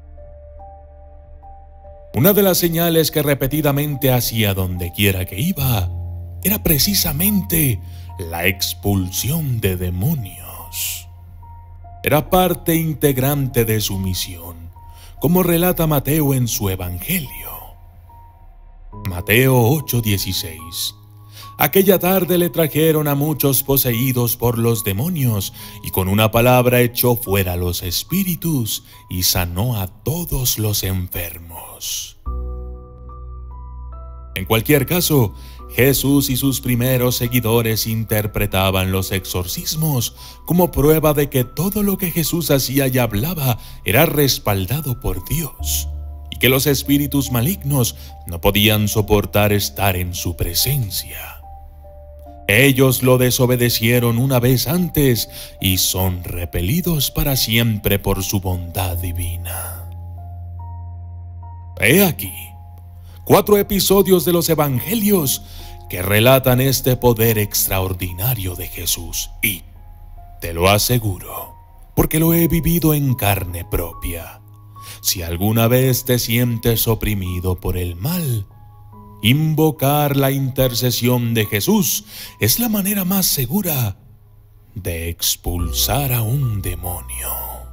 Una de las señales que repetidamente hacía donde quiera que iba era precisamente la expulsión de demonios. Era parte integrante de su misión, como relata Mateo en su Evangelio. Mateo ocho dieciséis. Aquella tarde le trajeron a muchos poseídos por los demonios, y con una palabra echó fuera los espíritus y sanó a todos los enfermos. En cualquier caso, Jesús y sus primeros seguidores interpretaban los exorcismos como prueba de que todo lo que Jesús hacía y hablaba era respaldado por Dios, y que los espíritus malignos no podían soportar estar en su presencia. Ellos lo desobedecieron una vez antes y son repelidos para siempre por su bondad divina. He aquí cuatro episodios de los Evangelios que relatan este poder extraordinario de Jesús y, te lo aseguro, porque lo he vivido en carne propia, si alguna vez te sientes oprimido por el mal, invocar la intercesión de Jesús es la manera más segura de expulsar a un demonio.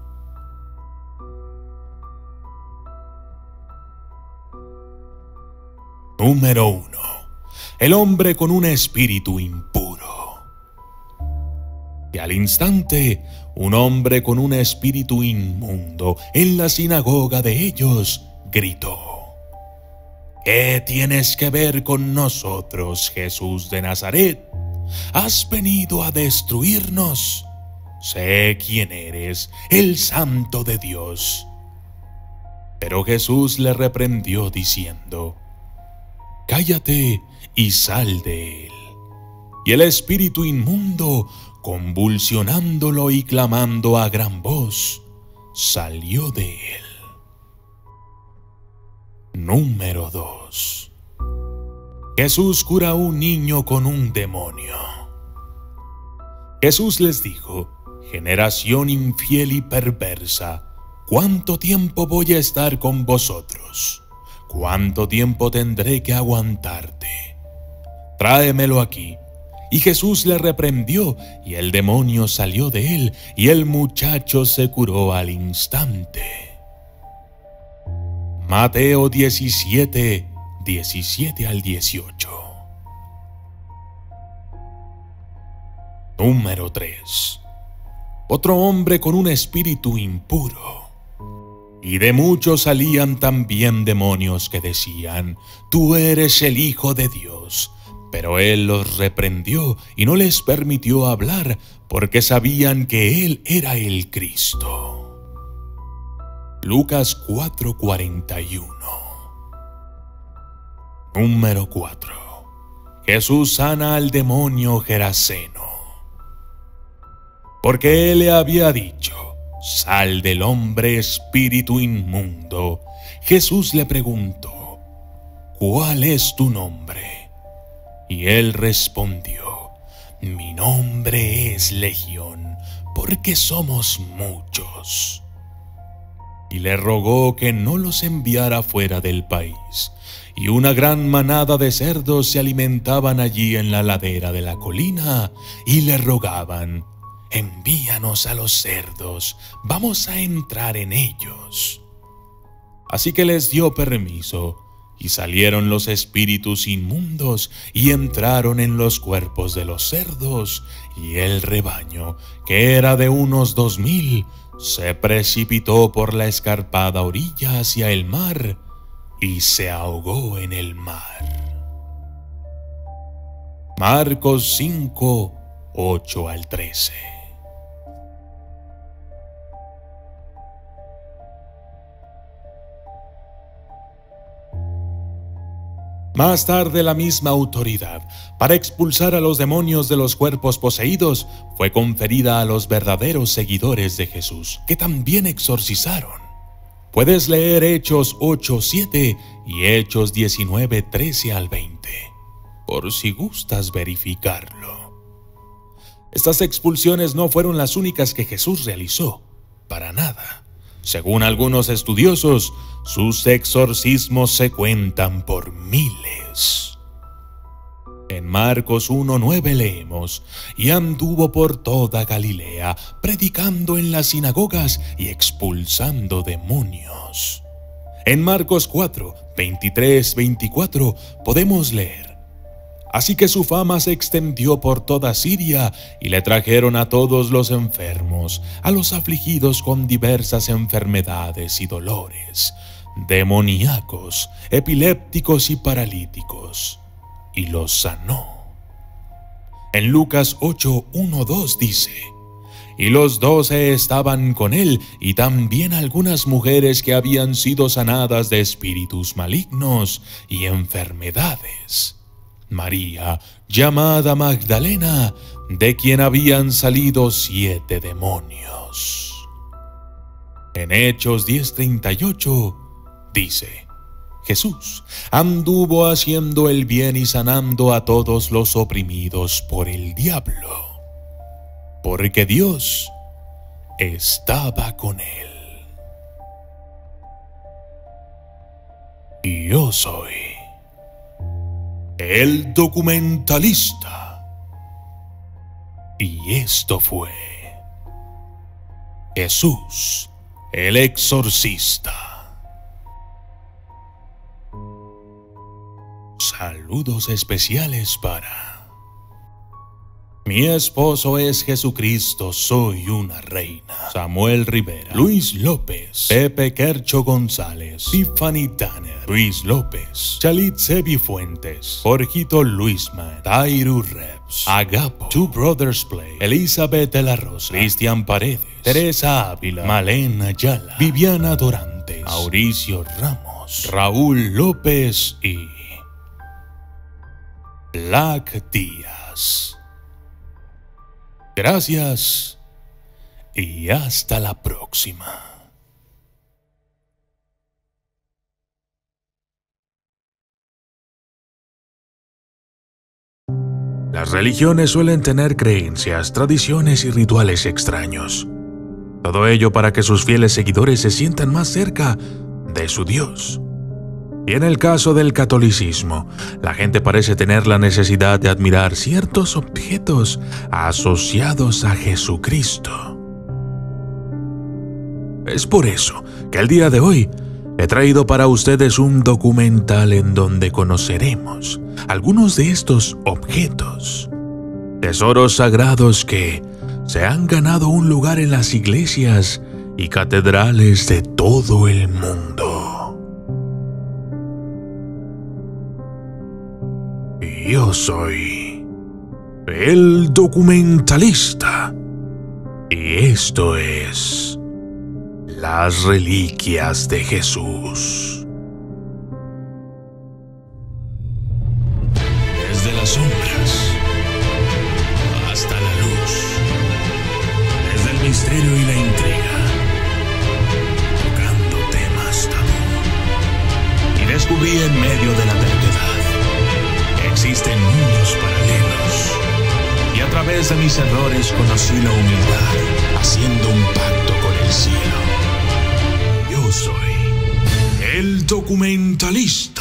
Número uno. El hombre con un espíritu impuro. Y al instante, un hombre con un espíritu inmundo en la sinagoga de ellos gritó: ¿Qué tienes que ver con nosotros, Jesús de Nazaret? ¿Has venido a destruirnos? Sé quién eres, el Santo de Dios. Pero Jesús le reprendió diciendo: Cállate y sal de él. Y el espíritu inmundo, convulsionándolo y clamando a gran voz, salió de él. Número dos. Jesús cura a un niño con un demonio. Jesús les dijo: generación infiel y perversa, ¿cuánto tiempo voy a estar con vosotros? ¿Cuánto tiempo tendré que aguantarte? Tráemelo aquí. Y Jesús le reprendió, y el demonio salió de él, y el muchacho se curó al instante. Mateo diecisiete, diecisiete al dieciocho. Número tres. Otro hombre con un espíritu impuro. Y de muchos salían también demonios que decían: tú eres el Hijo de Dios. Pero él los reprendió y no les permitió hablar, porque sabían que él era el Cristo. Lucas cuatro, cuarenta y uno. Número cuatro. Jesús sana al demonio Geraseno. Porque él le había dicho: sal del hombre, espíritu inmundo. Jesús le preguntó: ¿cuál es tu nombre? Y él respondió: mi nombre es Legión, porque somos muchos. Y le rogó que no los enviara fuera del país. Y una gran manada de cerdos se alimentaban allí en la ladera de la colina, y le rogaban: envíanos a los cerdos, vamos a entrar en ellos. Así que les dio permiso. Y salieron los espíritus inmundos y entraron en los cuerpos de los cerdos, y el rebaño, que era de unos dos mil, se precipitó por la escarpada orilla hacia el mar y se ahogó en el mar. Marcos cinco, ocho al trece. Más tarde, la misma autoridad para expulsar a los demonios de los cuerpos poseídos fue conferida a los verdaderos seguidores de Jesús, que también exorcizaron. Puedes leer Hechos ocho, siete y Hechos diecinueve, trece al veinte, por si gustas verificarlo. Estas expulsiones no fueron las únicas que Jesús realizó, para nada. Según algunos estudiosos, sus exorcismos se cuentan por miles. En Marcos uno, nueve leemos: y anduvo por toda Galilea, predicando en las sinagogas y expulsando demonios. En Marcos cuatro, veintitrés, veinticuatro podemos leer: así que su fama se extendió por toda Siria, y le trajeron a todos los enfermos, a los afligidos con diversas enfermedades y dolores, demoníacos, epilépticos y paralíticos, y los sanó. En Lucas ocho, uno, dos dice: y los doce estaban con él, y también algunas mujeres que habían sido sanadas de espíritus malignos y enfermedades. María, llamada Magdalena, de quien habían salido siete demonios. En Hechos diez, treinta y ocho dice: Jesús anduvo haciendo el bien y sanando a todos los oprimidos por el diablo, porque Dios estaba con él. Y yo soy el documentalista. Y esto fue Jesús, el exorcista. Saludos especiales para... Mi esposo es Jesucristo, soy una reina. Samuel Rivera, Luis López, Pepe Kercho González, Tiffany Tanner, Luis López, Chalit Sebi Fuentes, Jorgito Luisman, Tairu Reps, Agapo, Two Brothers Play, Elizabeth de la Rosa, Cristian Paredes, Teresa Ávila, Malena Ayala, Viviana Dorantes, Mauricio Ramos, Raúl López y Black Díaz. Gracias y hasta la próxima. Las religiones suelen tener creencias, tradiciones y rituales extraños. Todo ello para que sus fieles seguidores se sientan más cerca de su Dios. Y en el caso del catolicismo, la gente parece tener la necesidad de admirar ciertos objetos asociados a Jesucristo. Es por eso que el día de hoy he traído para ustedes un documental en donde conoceremos algunos de estos objetos, tesoros sagrados que se han ganado un lugar en las iglesias y catedrales de todo el mundo. Yo soy el documentalista y esto es Las Reliquias de Jesús. Desde las sombras hasta la luz, desde el misterio y la intriga, tocando temas tabú. Y descubrí en medio de la terquedad existen mundos paralelos, y a través de mis errores conocí la humildad, haciendo un pacto con el cielo. Yo soy el documentalista.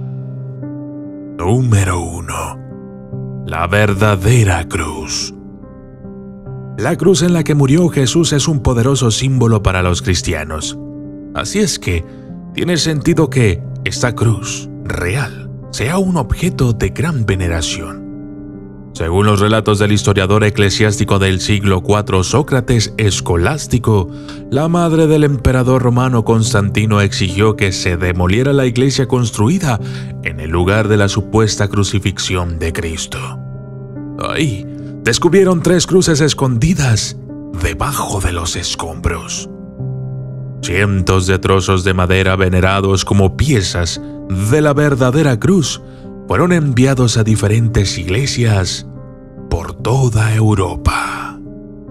Número uno. La verdadera cruz. La cruz en la que murió Jesús es un poderoso símbolo para los cristianos. Así es que tiene sentido que esta cruz real sea un objeto de gran veneración. Según los relatos del historiador eclesiástico del siglo cuarto Sócrates Escolástico, la madre del emperador romano Constantino exigió que se demoliera la iglesia construida en el lugar de la supuesta crucifixión de Cristo. Ahí descubrieron tres cruces escondidas debajo de los escombros. Cientos de trozos de madera venerados como piezas de la verdadera cruz fueron enviados a diferentes iglesias por toda Europa.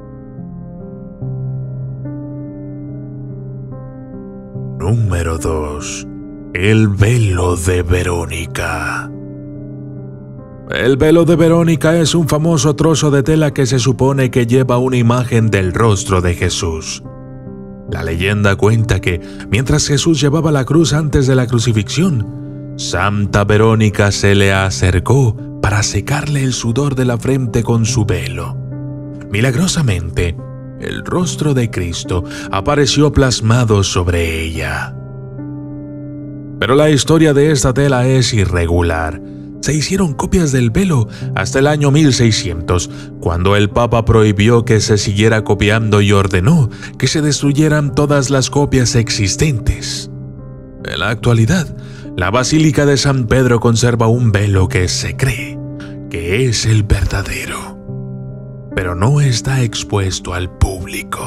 Número dos. El velo de Verónica. El velo de Verónica es un famoso trozo de tela que se supone que lleva una imagen del rostro de Jesús. La leyenda cuenta que, mientras Jesús llevaba la cruz antes de la crucifixión, Santa Verónica se le acercó para secarle el sudor de la frente con su velo. Milagrosamente, el rostro de Cristo apareció plasmado sobre ella. Pero la historia de esta tela es irregular. Se hicieron copias del velo hasta el año mil seiscientos, cuando el Papa prohibió que se siguiera copiando y ordenó que se destruyeran todas las copias existentes. En la actualidad, la Basílica de San Pedro conserva un velo que se cree que es el verdadero, pero no está expuesto al público.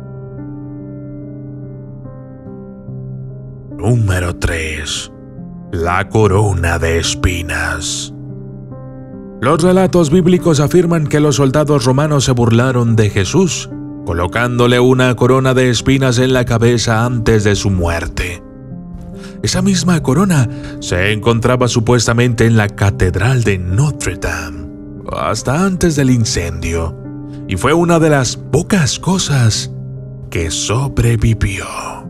Número tres. La corona de espinas. Los relatos bíblicos afirman que los soldados romanos se burlaron de Jesús, colocándole una corona de espinas en la cabeza antes de su muerte. Esa misma corona se encontraba supuestamente en la Catedral de Notre Dame, hasta antes del incendio, y fue una de las pocas cosas que sobrevivió.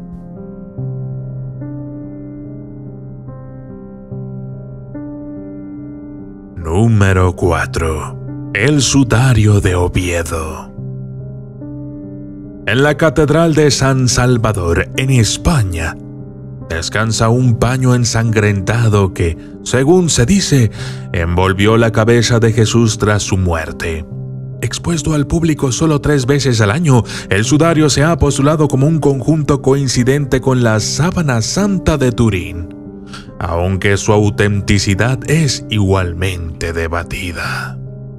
Número cuatro. El sudario de Oviedo. En la Catedral de San Salvador, en España, descansa un paño ensangrentado que, según se dice, envolvió la cabeza de Jesús tras su muerte. Expuesto al público solo tres veces al año, el sudario se ha postulado como un conjunto coincidente con la sábana santa de Turín, aunque su autenticidad es igualmente debatida.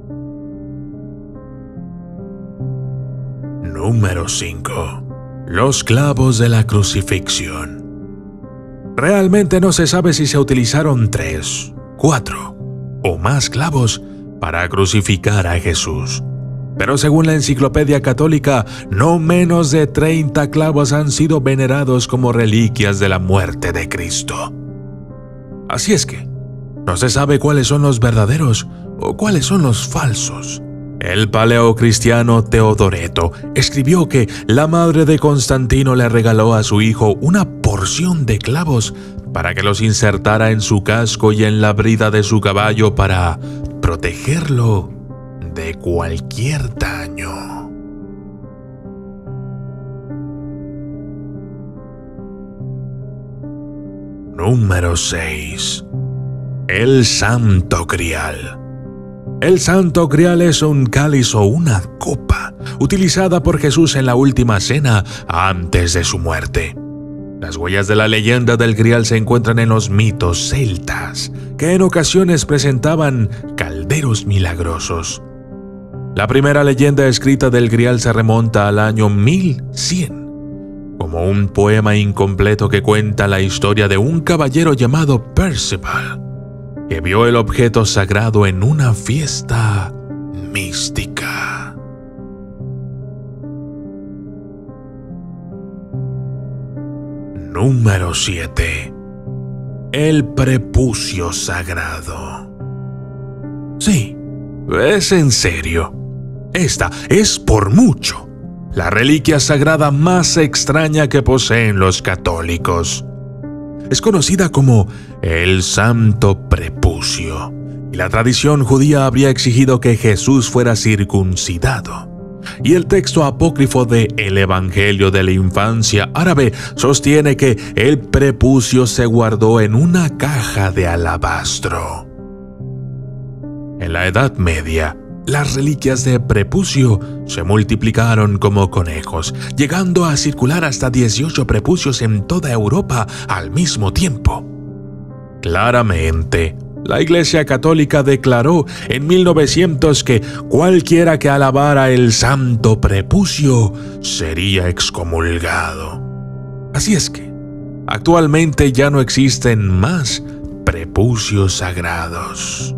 Número cinco. Los clavos de la crucifixión. Realmente no se sabe si se utilizaron tres, cuatro o más clavos para crucificar a Jesús. Pero según la Enciclopedia Católica, no menos de treinta clavos han sido venerados como reliquias de la muerte de Cristo. Así es que, No se sabe cuáles son los verdaderos o cuáles son los falsos. El paleocristiano Teodoreto escribió que la madre de Constantino le regaló a su hijo una porción de clavos para que los insertara en su casco y en la brida de su caballo para protegerlo de cualquier daño. Número seis. El Santo Grial. El Santo Grial es un cáliz o una copa utilizada por Jesús en la última cena antes de su muerte. Las huellas de la leyenda del Grial se encuentran en los mitos celtas, que en ocasiones presentaban calderos milagrosos. La primera leyenda escrita del Grial se remonta al año mil cien, como un poema incompleto que cuenta la historia de un caballero llamado Percival, que vio el objeto sagrado en una fiesta mística. Número siete. El prepucio sagrado. Sí, es en serio. Esta es por mucho la reliquia sagrada más extraña que poseen los católicos. Es conocida como el Santo Prepucio, y la tradición judía habría exigido que Jesús fuera circuncidado. Y el texto apócrifo de El Evangelio de la Infancia árabe sostiene que el prepucio se guardó en una caja de alabastro. En la Edad Media, las reliquias de prepucio se multiplicaron como conejos, llegando a circular hasta dieciocho prepucios en toda Europa al mismo tiempo. Claramente, la Iglesia Católica declaró en mil novecientos que cualquiera que alabara el Santo Prepucio sería excomulgado. Así es que, actualmente ya no existen más prepucios sagrados.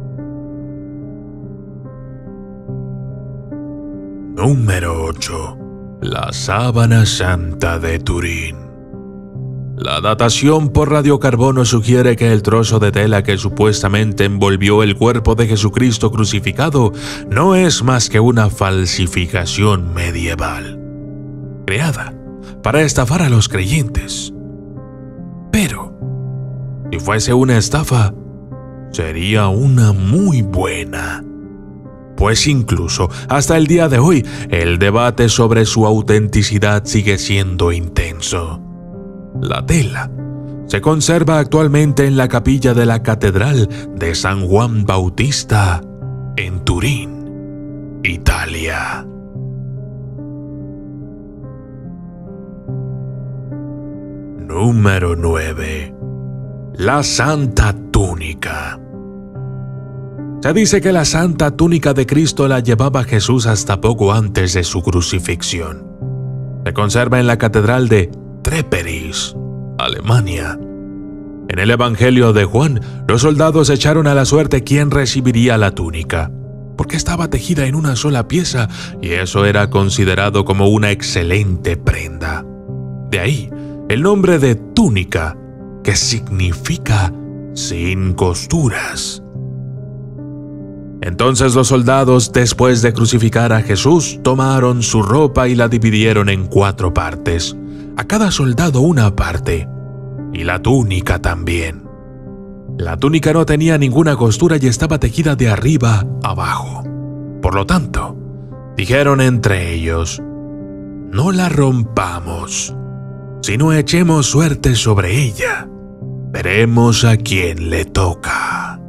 Número ocho. La Sábana Santa de Turín. La datación por radiocarbono sugiere que el trozo de tela que supuestamente envolvió el cuerpo de Jesucristo crucificado no es más que una falsificación medieval, creada para estafar a los creyentes. Pero, si fuese una estafa, sería una muy buena. Pues incluso hasta el día de hoy, el debate sobre su autenticidad sigue siendo intenso. La tela se conserva actualmente en la capilla de la Catedral de San Juan Bautista, en Turín, Italia. Número nueve. La Santa Túnica. Se dice que la Santa Túnica de Cristo la llevaba Jesús hasta poco antes de su crucifixión. Se conserva en la Catedral de Tréperis, Alemania. En el Evangelio de Juan, los soldados echaron a la suerte quién recibiría la túnica, porque estaba tejida en una sola pieza y eso era considerado como una excelente prenda. De ahí el nombre de túnica, que significa sin costuras. Entonces los soldados, después de crucificar a Jesús, tomaron su ropa y la dividieron en cuatro partes, a cada soldado una parte, y la túnica también. La túnica no tenía ninguna costura y estaba tejida de arriba abajo. Por lo tanto, dijeron entre ellos: no la rompamos, sino echemos suerte sobre ella. Veremos a quién le toca.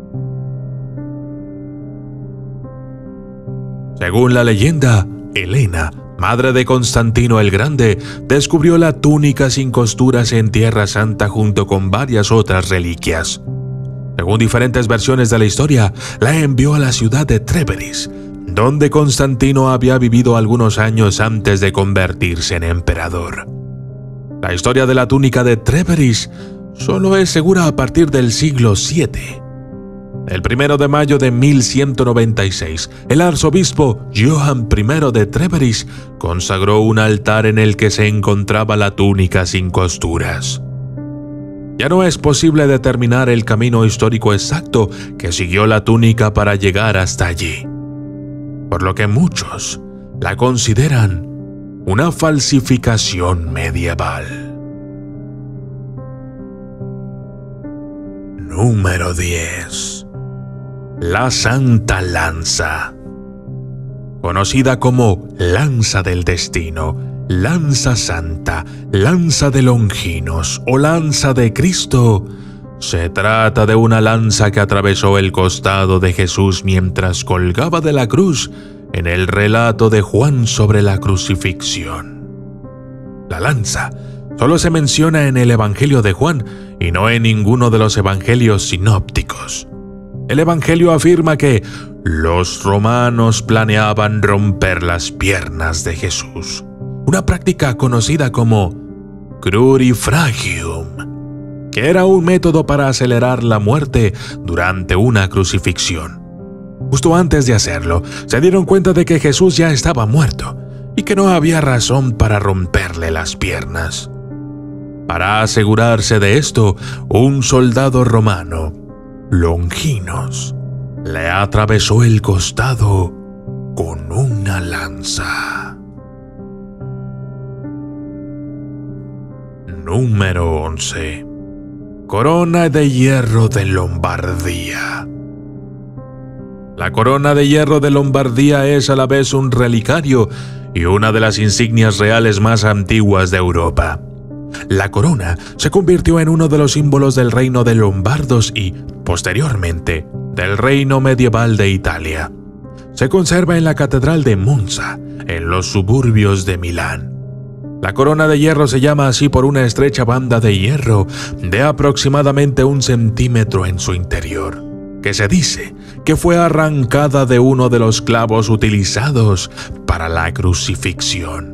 Según la leyenda, Helena, madre de Constantino el Grande, descubrió la túnica sin costuras en Tierra Santa junto con varias otras reliquias. Según diferentes versiones de la historia, la envió a la ciudad de Tréperis, donde Constantino había vivido algunos años antes de convertirse en emperador. La historia de la túnica de Tréperis solo es segura a partir del siglo siete. El primero de mayo de mil ciento noventa y seis, el arzobispo Johann I de Tréperis consagró un altar en el que se encontraba la túnica sin costuras. Ya no es posible determinar el camino histórico exacto que siguió la túnica para llegar hasta allí, por lo que muchos la consideran una falsificación medieval. Número diez. La Santa Lanza. Conocida como Lanza del Destino, Lanza Santa, Lanza de Longinos o Lanza de Cristo, se trata de una lanza que atravesó el costado de Jesús mientras colgaba de la cruz en el relato de Juan sobre la crucifixión. La lanza solo se menciona en el Evangelio de Juan y no en ninguno de los evangelios sinópticos. El Evangelio afirma que los romanos planeaban romper las piernas de Jesús, una práctica conocida como crurifragium, que era un método para acelerar la muerte durante una crucifixión. Justo antes de hacerlo, se dieron cuenta de que Jesús ya estaba muerto y que no había razón para romperle las piernas. Para asegurarse de esto, un soldado romano, Longinos, le atravesó el costado con una lanza. Número once. Corona de hierro de Lombardía. La corona de hierro de Lombardía es a la vez un relicario y una de las insignias reales más antiguas de Europa. La corona se convirtió en uno de los símbolos del reino de Lombardos y, posteriormente, del reino medieval de Italia. Se conserva en la Catedral de Monza, en los suburbios de Milán. La corona de hierro se llama así por una estrecha banda de hierro de aproximadamente un centímetro en su interior, que se dice que fue arrancada de uno de los clavos utilizados para la crucifixión.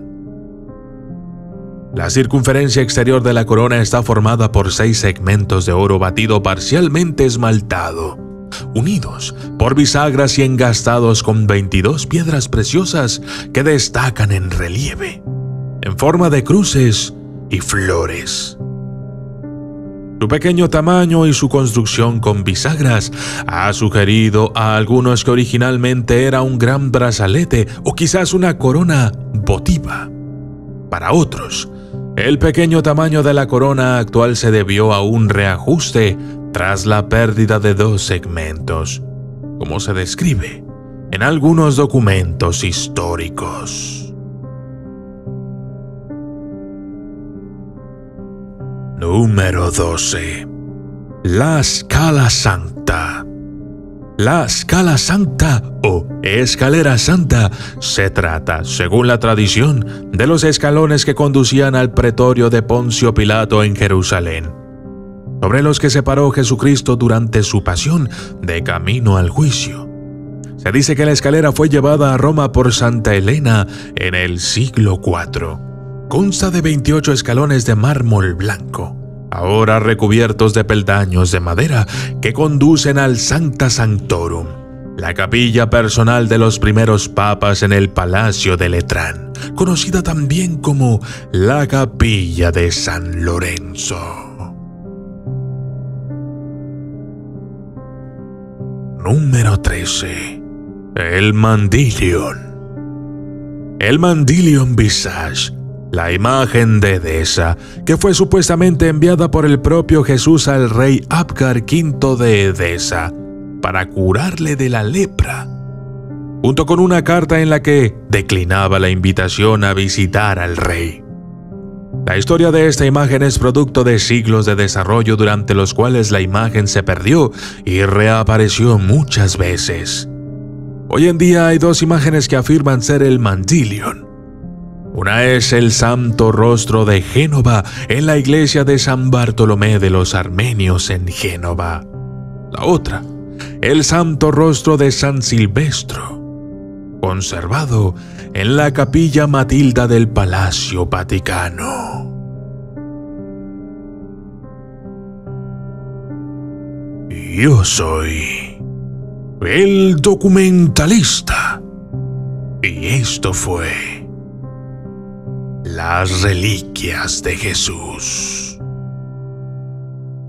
La circunferencia exterior de la corona está formada por seis segmentos de oro batido parcialmente esmaltado, unidos por bisagras y engastados con veintidós piedras preciosas que destacan en relieve, en forma de cruces y flores. Su pequeño tamaño y su construcción con bisagras ha sugerido a algunos que originalmente era un gran brazalete o quizás una corona votiva. Para otros, el pequeño tamaño de la corona actual se debió a un reajuste tras la pérdida de dos segmentos, como se describe en algunos documentos históricos. Número doce. La Scala Sancta. La Scala Sancta o Escalera Santa se trata, según la tradición, de los escalones que conducían al pretorio de Poncio Pilato en Jerusalén, sobre los que se paró Jesucristo durante su pasión de camino al juicio. Se dice que la escalera fue llevada a Roma por Santa Elena en el siglo cuatro. Consta de veintiocho escalones de mármol blanco, ahora recubiertos de peldaños de madera que conducen al Sancta Sanctorum, la capilla personal de los primeros papas en el Palacio de Letrán, conocida también como la Capilla de San Lorenzo. Número trece. El Mandylion. El Mandylion Visage, la imagen de Edesa, que fue supuestamente enviada por el propio Jesús al rey Abgar quinto de Edesa para curarle de la lepra, junto con una carta en la que declinaba la invitación a visitar al rey. La historia de esta imagen es producto de siglos de desarrollo durante los cuales la imagen se perdió y reapareció muchas veces. Hoy en día hay dos imágenes que afirman ser el Mandylion. Una es el Santo Rostro de Génova en la iglesia de San Bartolomé de los Armenios en Génova. La otra, el Santo Rostro de San Silvestro, conservado en la Capilla Matilda del Palacio Vaticano. Yo soy el documentalista y esto fue Las Reliquias de Jesús.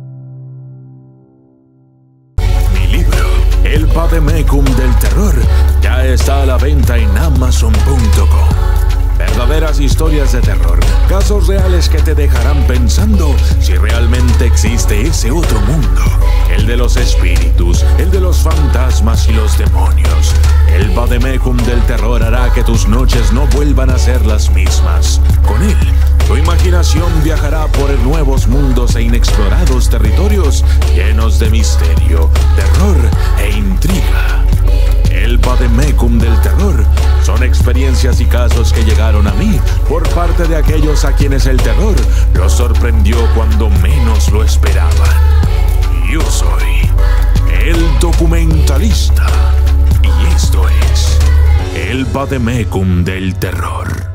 Vademecum del terror ya está a la venta en amazon punto com. Verdaderas historias de terror, casos reales que te dejarán pensando si realmente existe ese otro mundo, el de los espíritus, el de los fantasmas y los demonios. El Vademecum del terror hará que tus noches no vuelvan a ser las mismas. Con él, tu imaginación viajará por nuevos mundos e inexplorados territorios llenos de misterio, terror e intriga. El Vademecum del terror son experiencias y casos que llegaron a mí por parte de aquellos a quienes el terror los sorprendió cuando menos lo esperaban. Yo soy el documentalista y esto es el Vademecum del terror.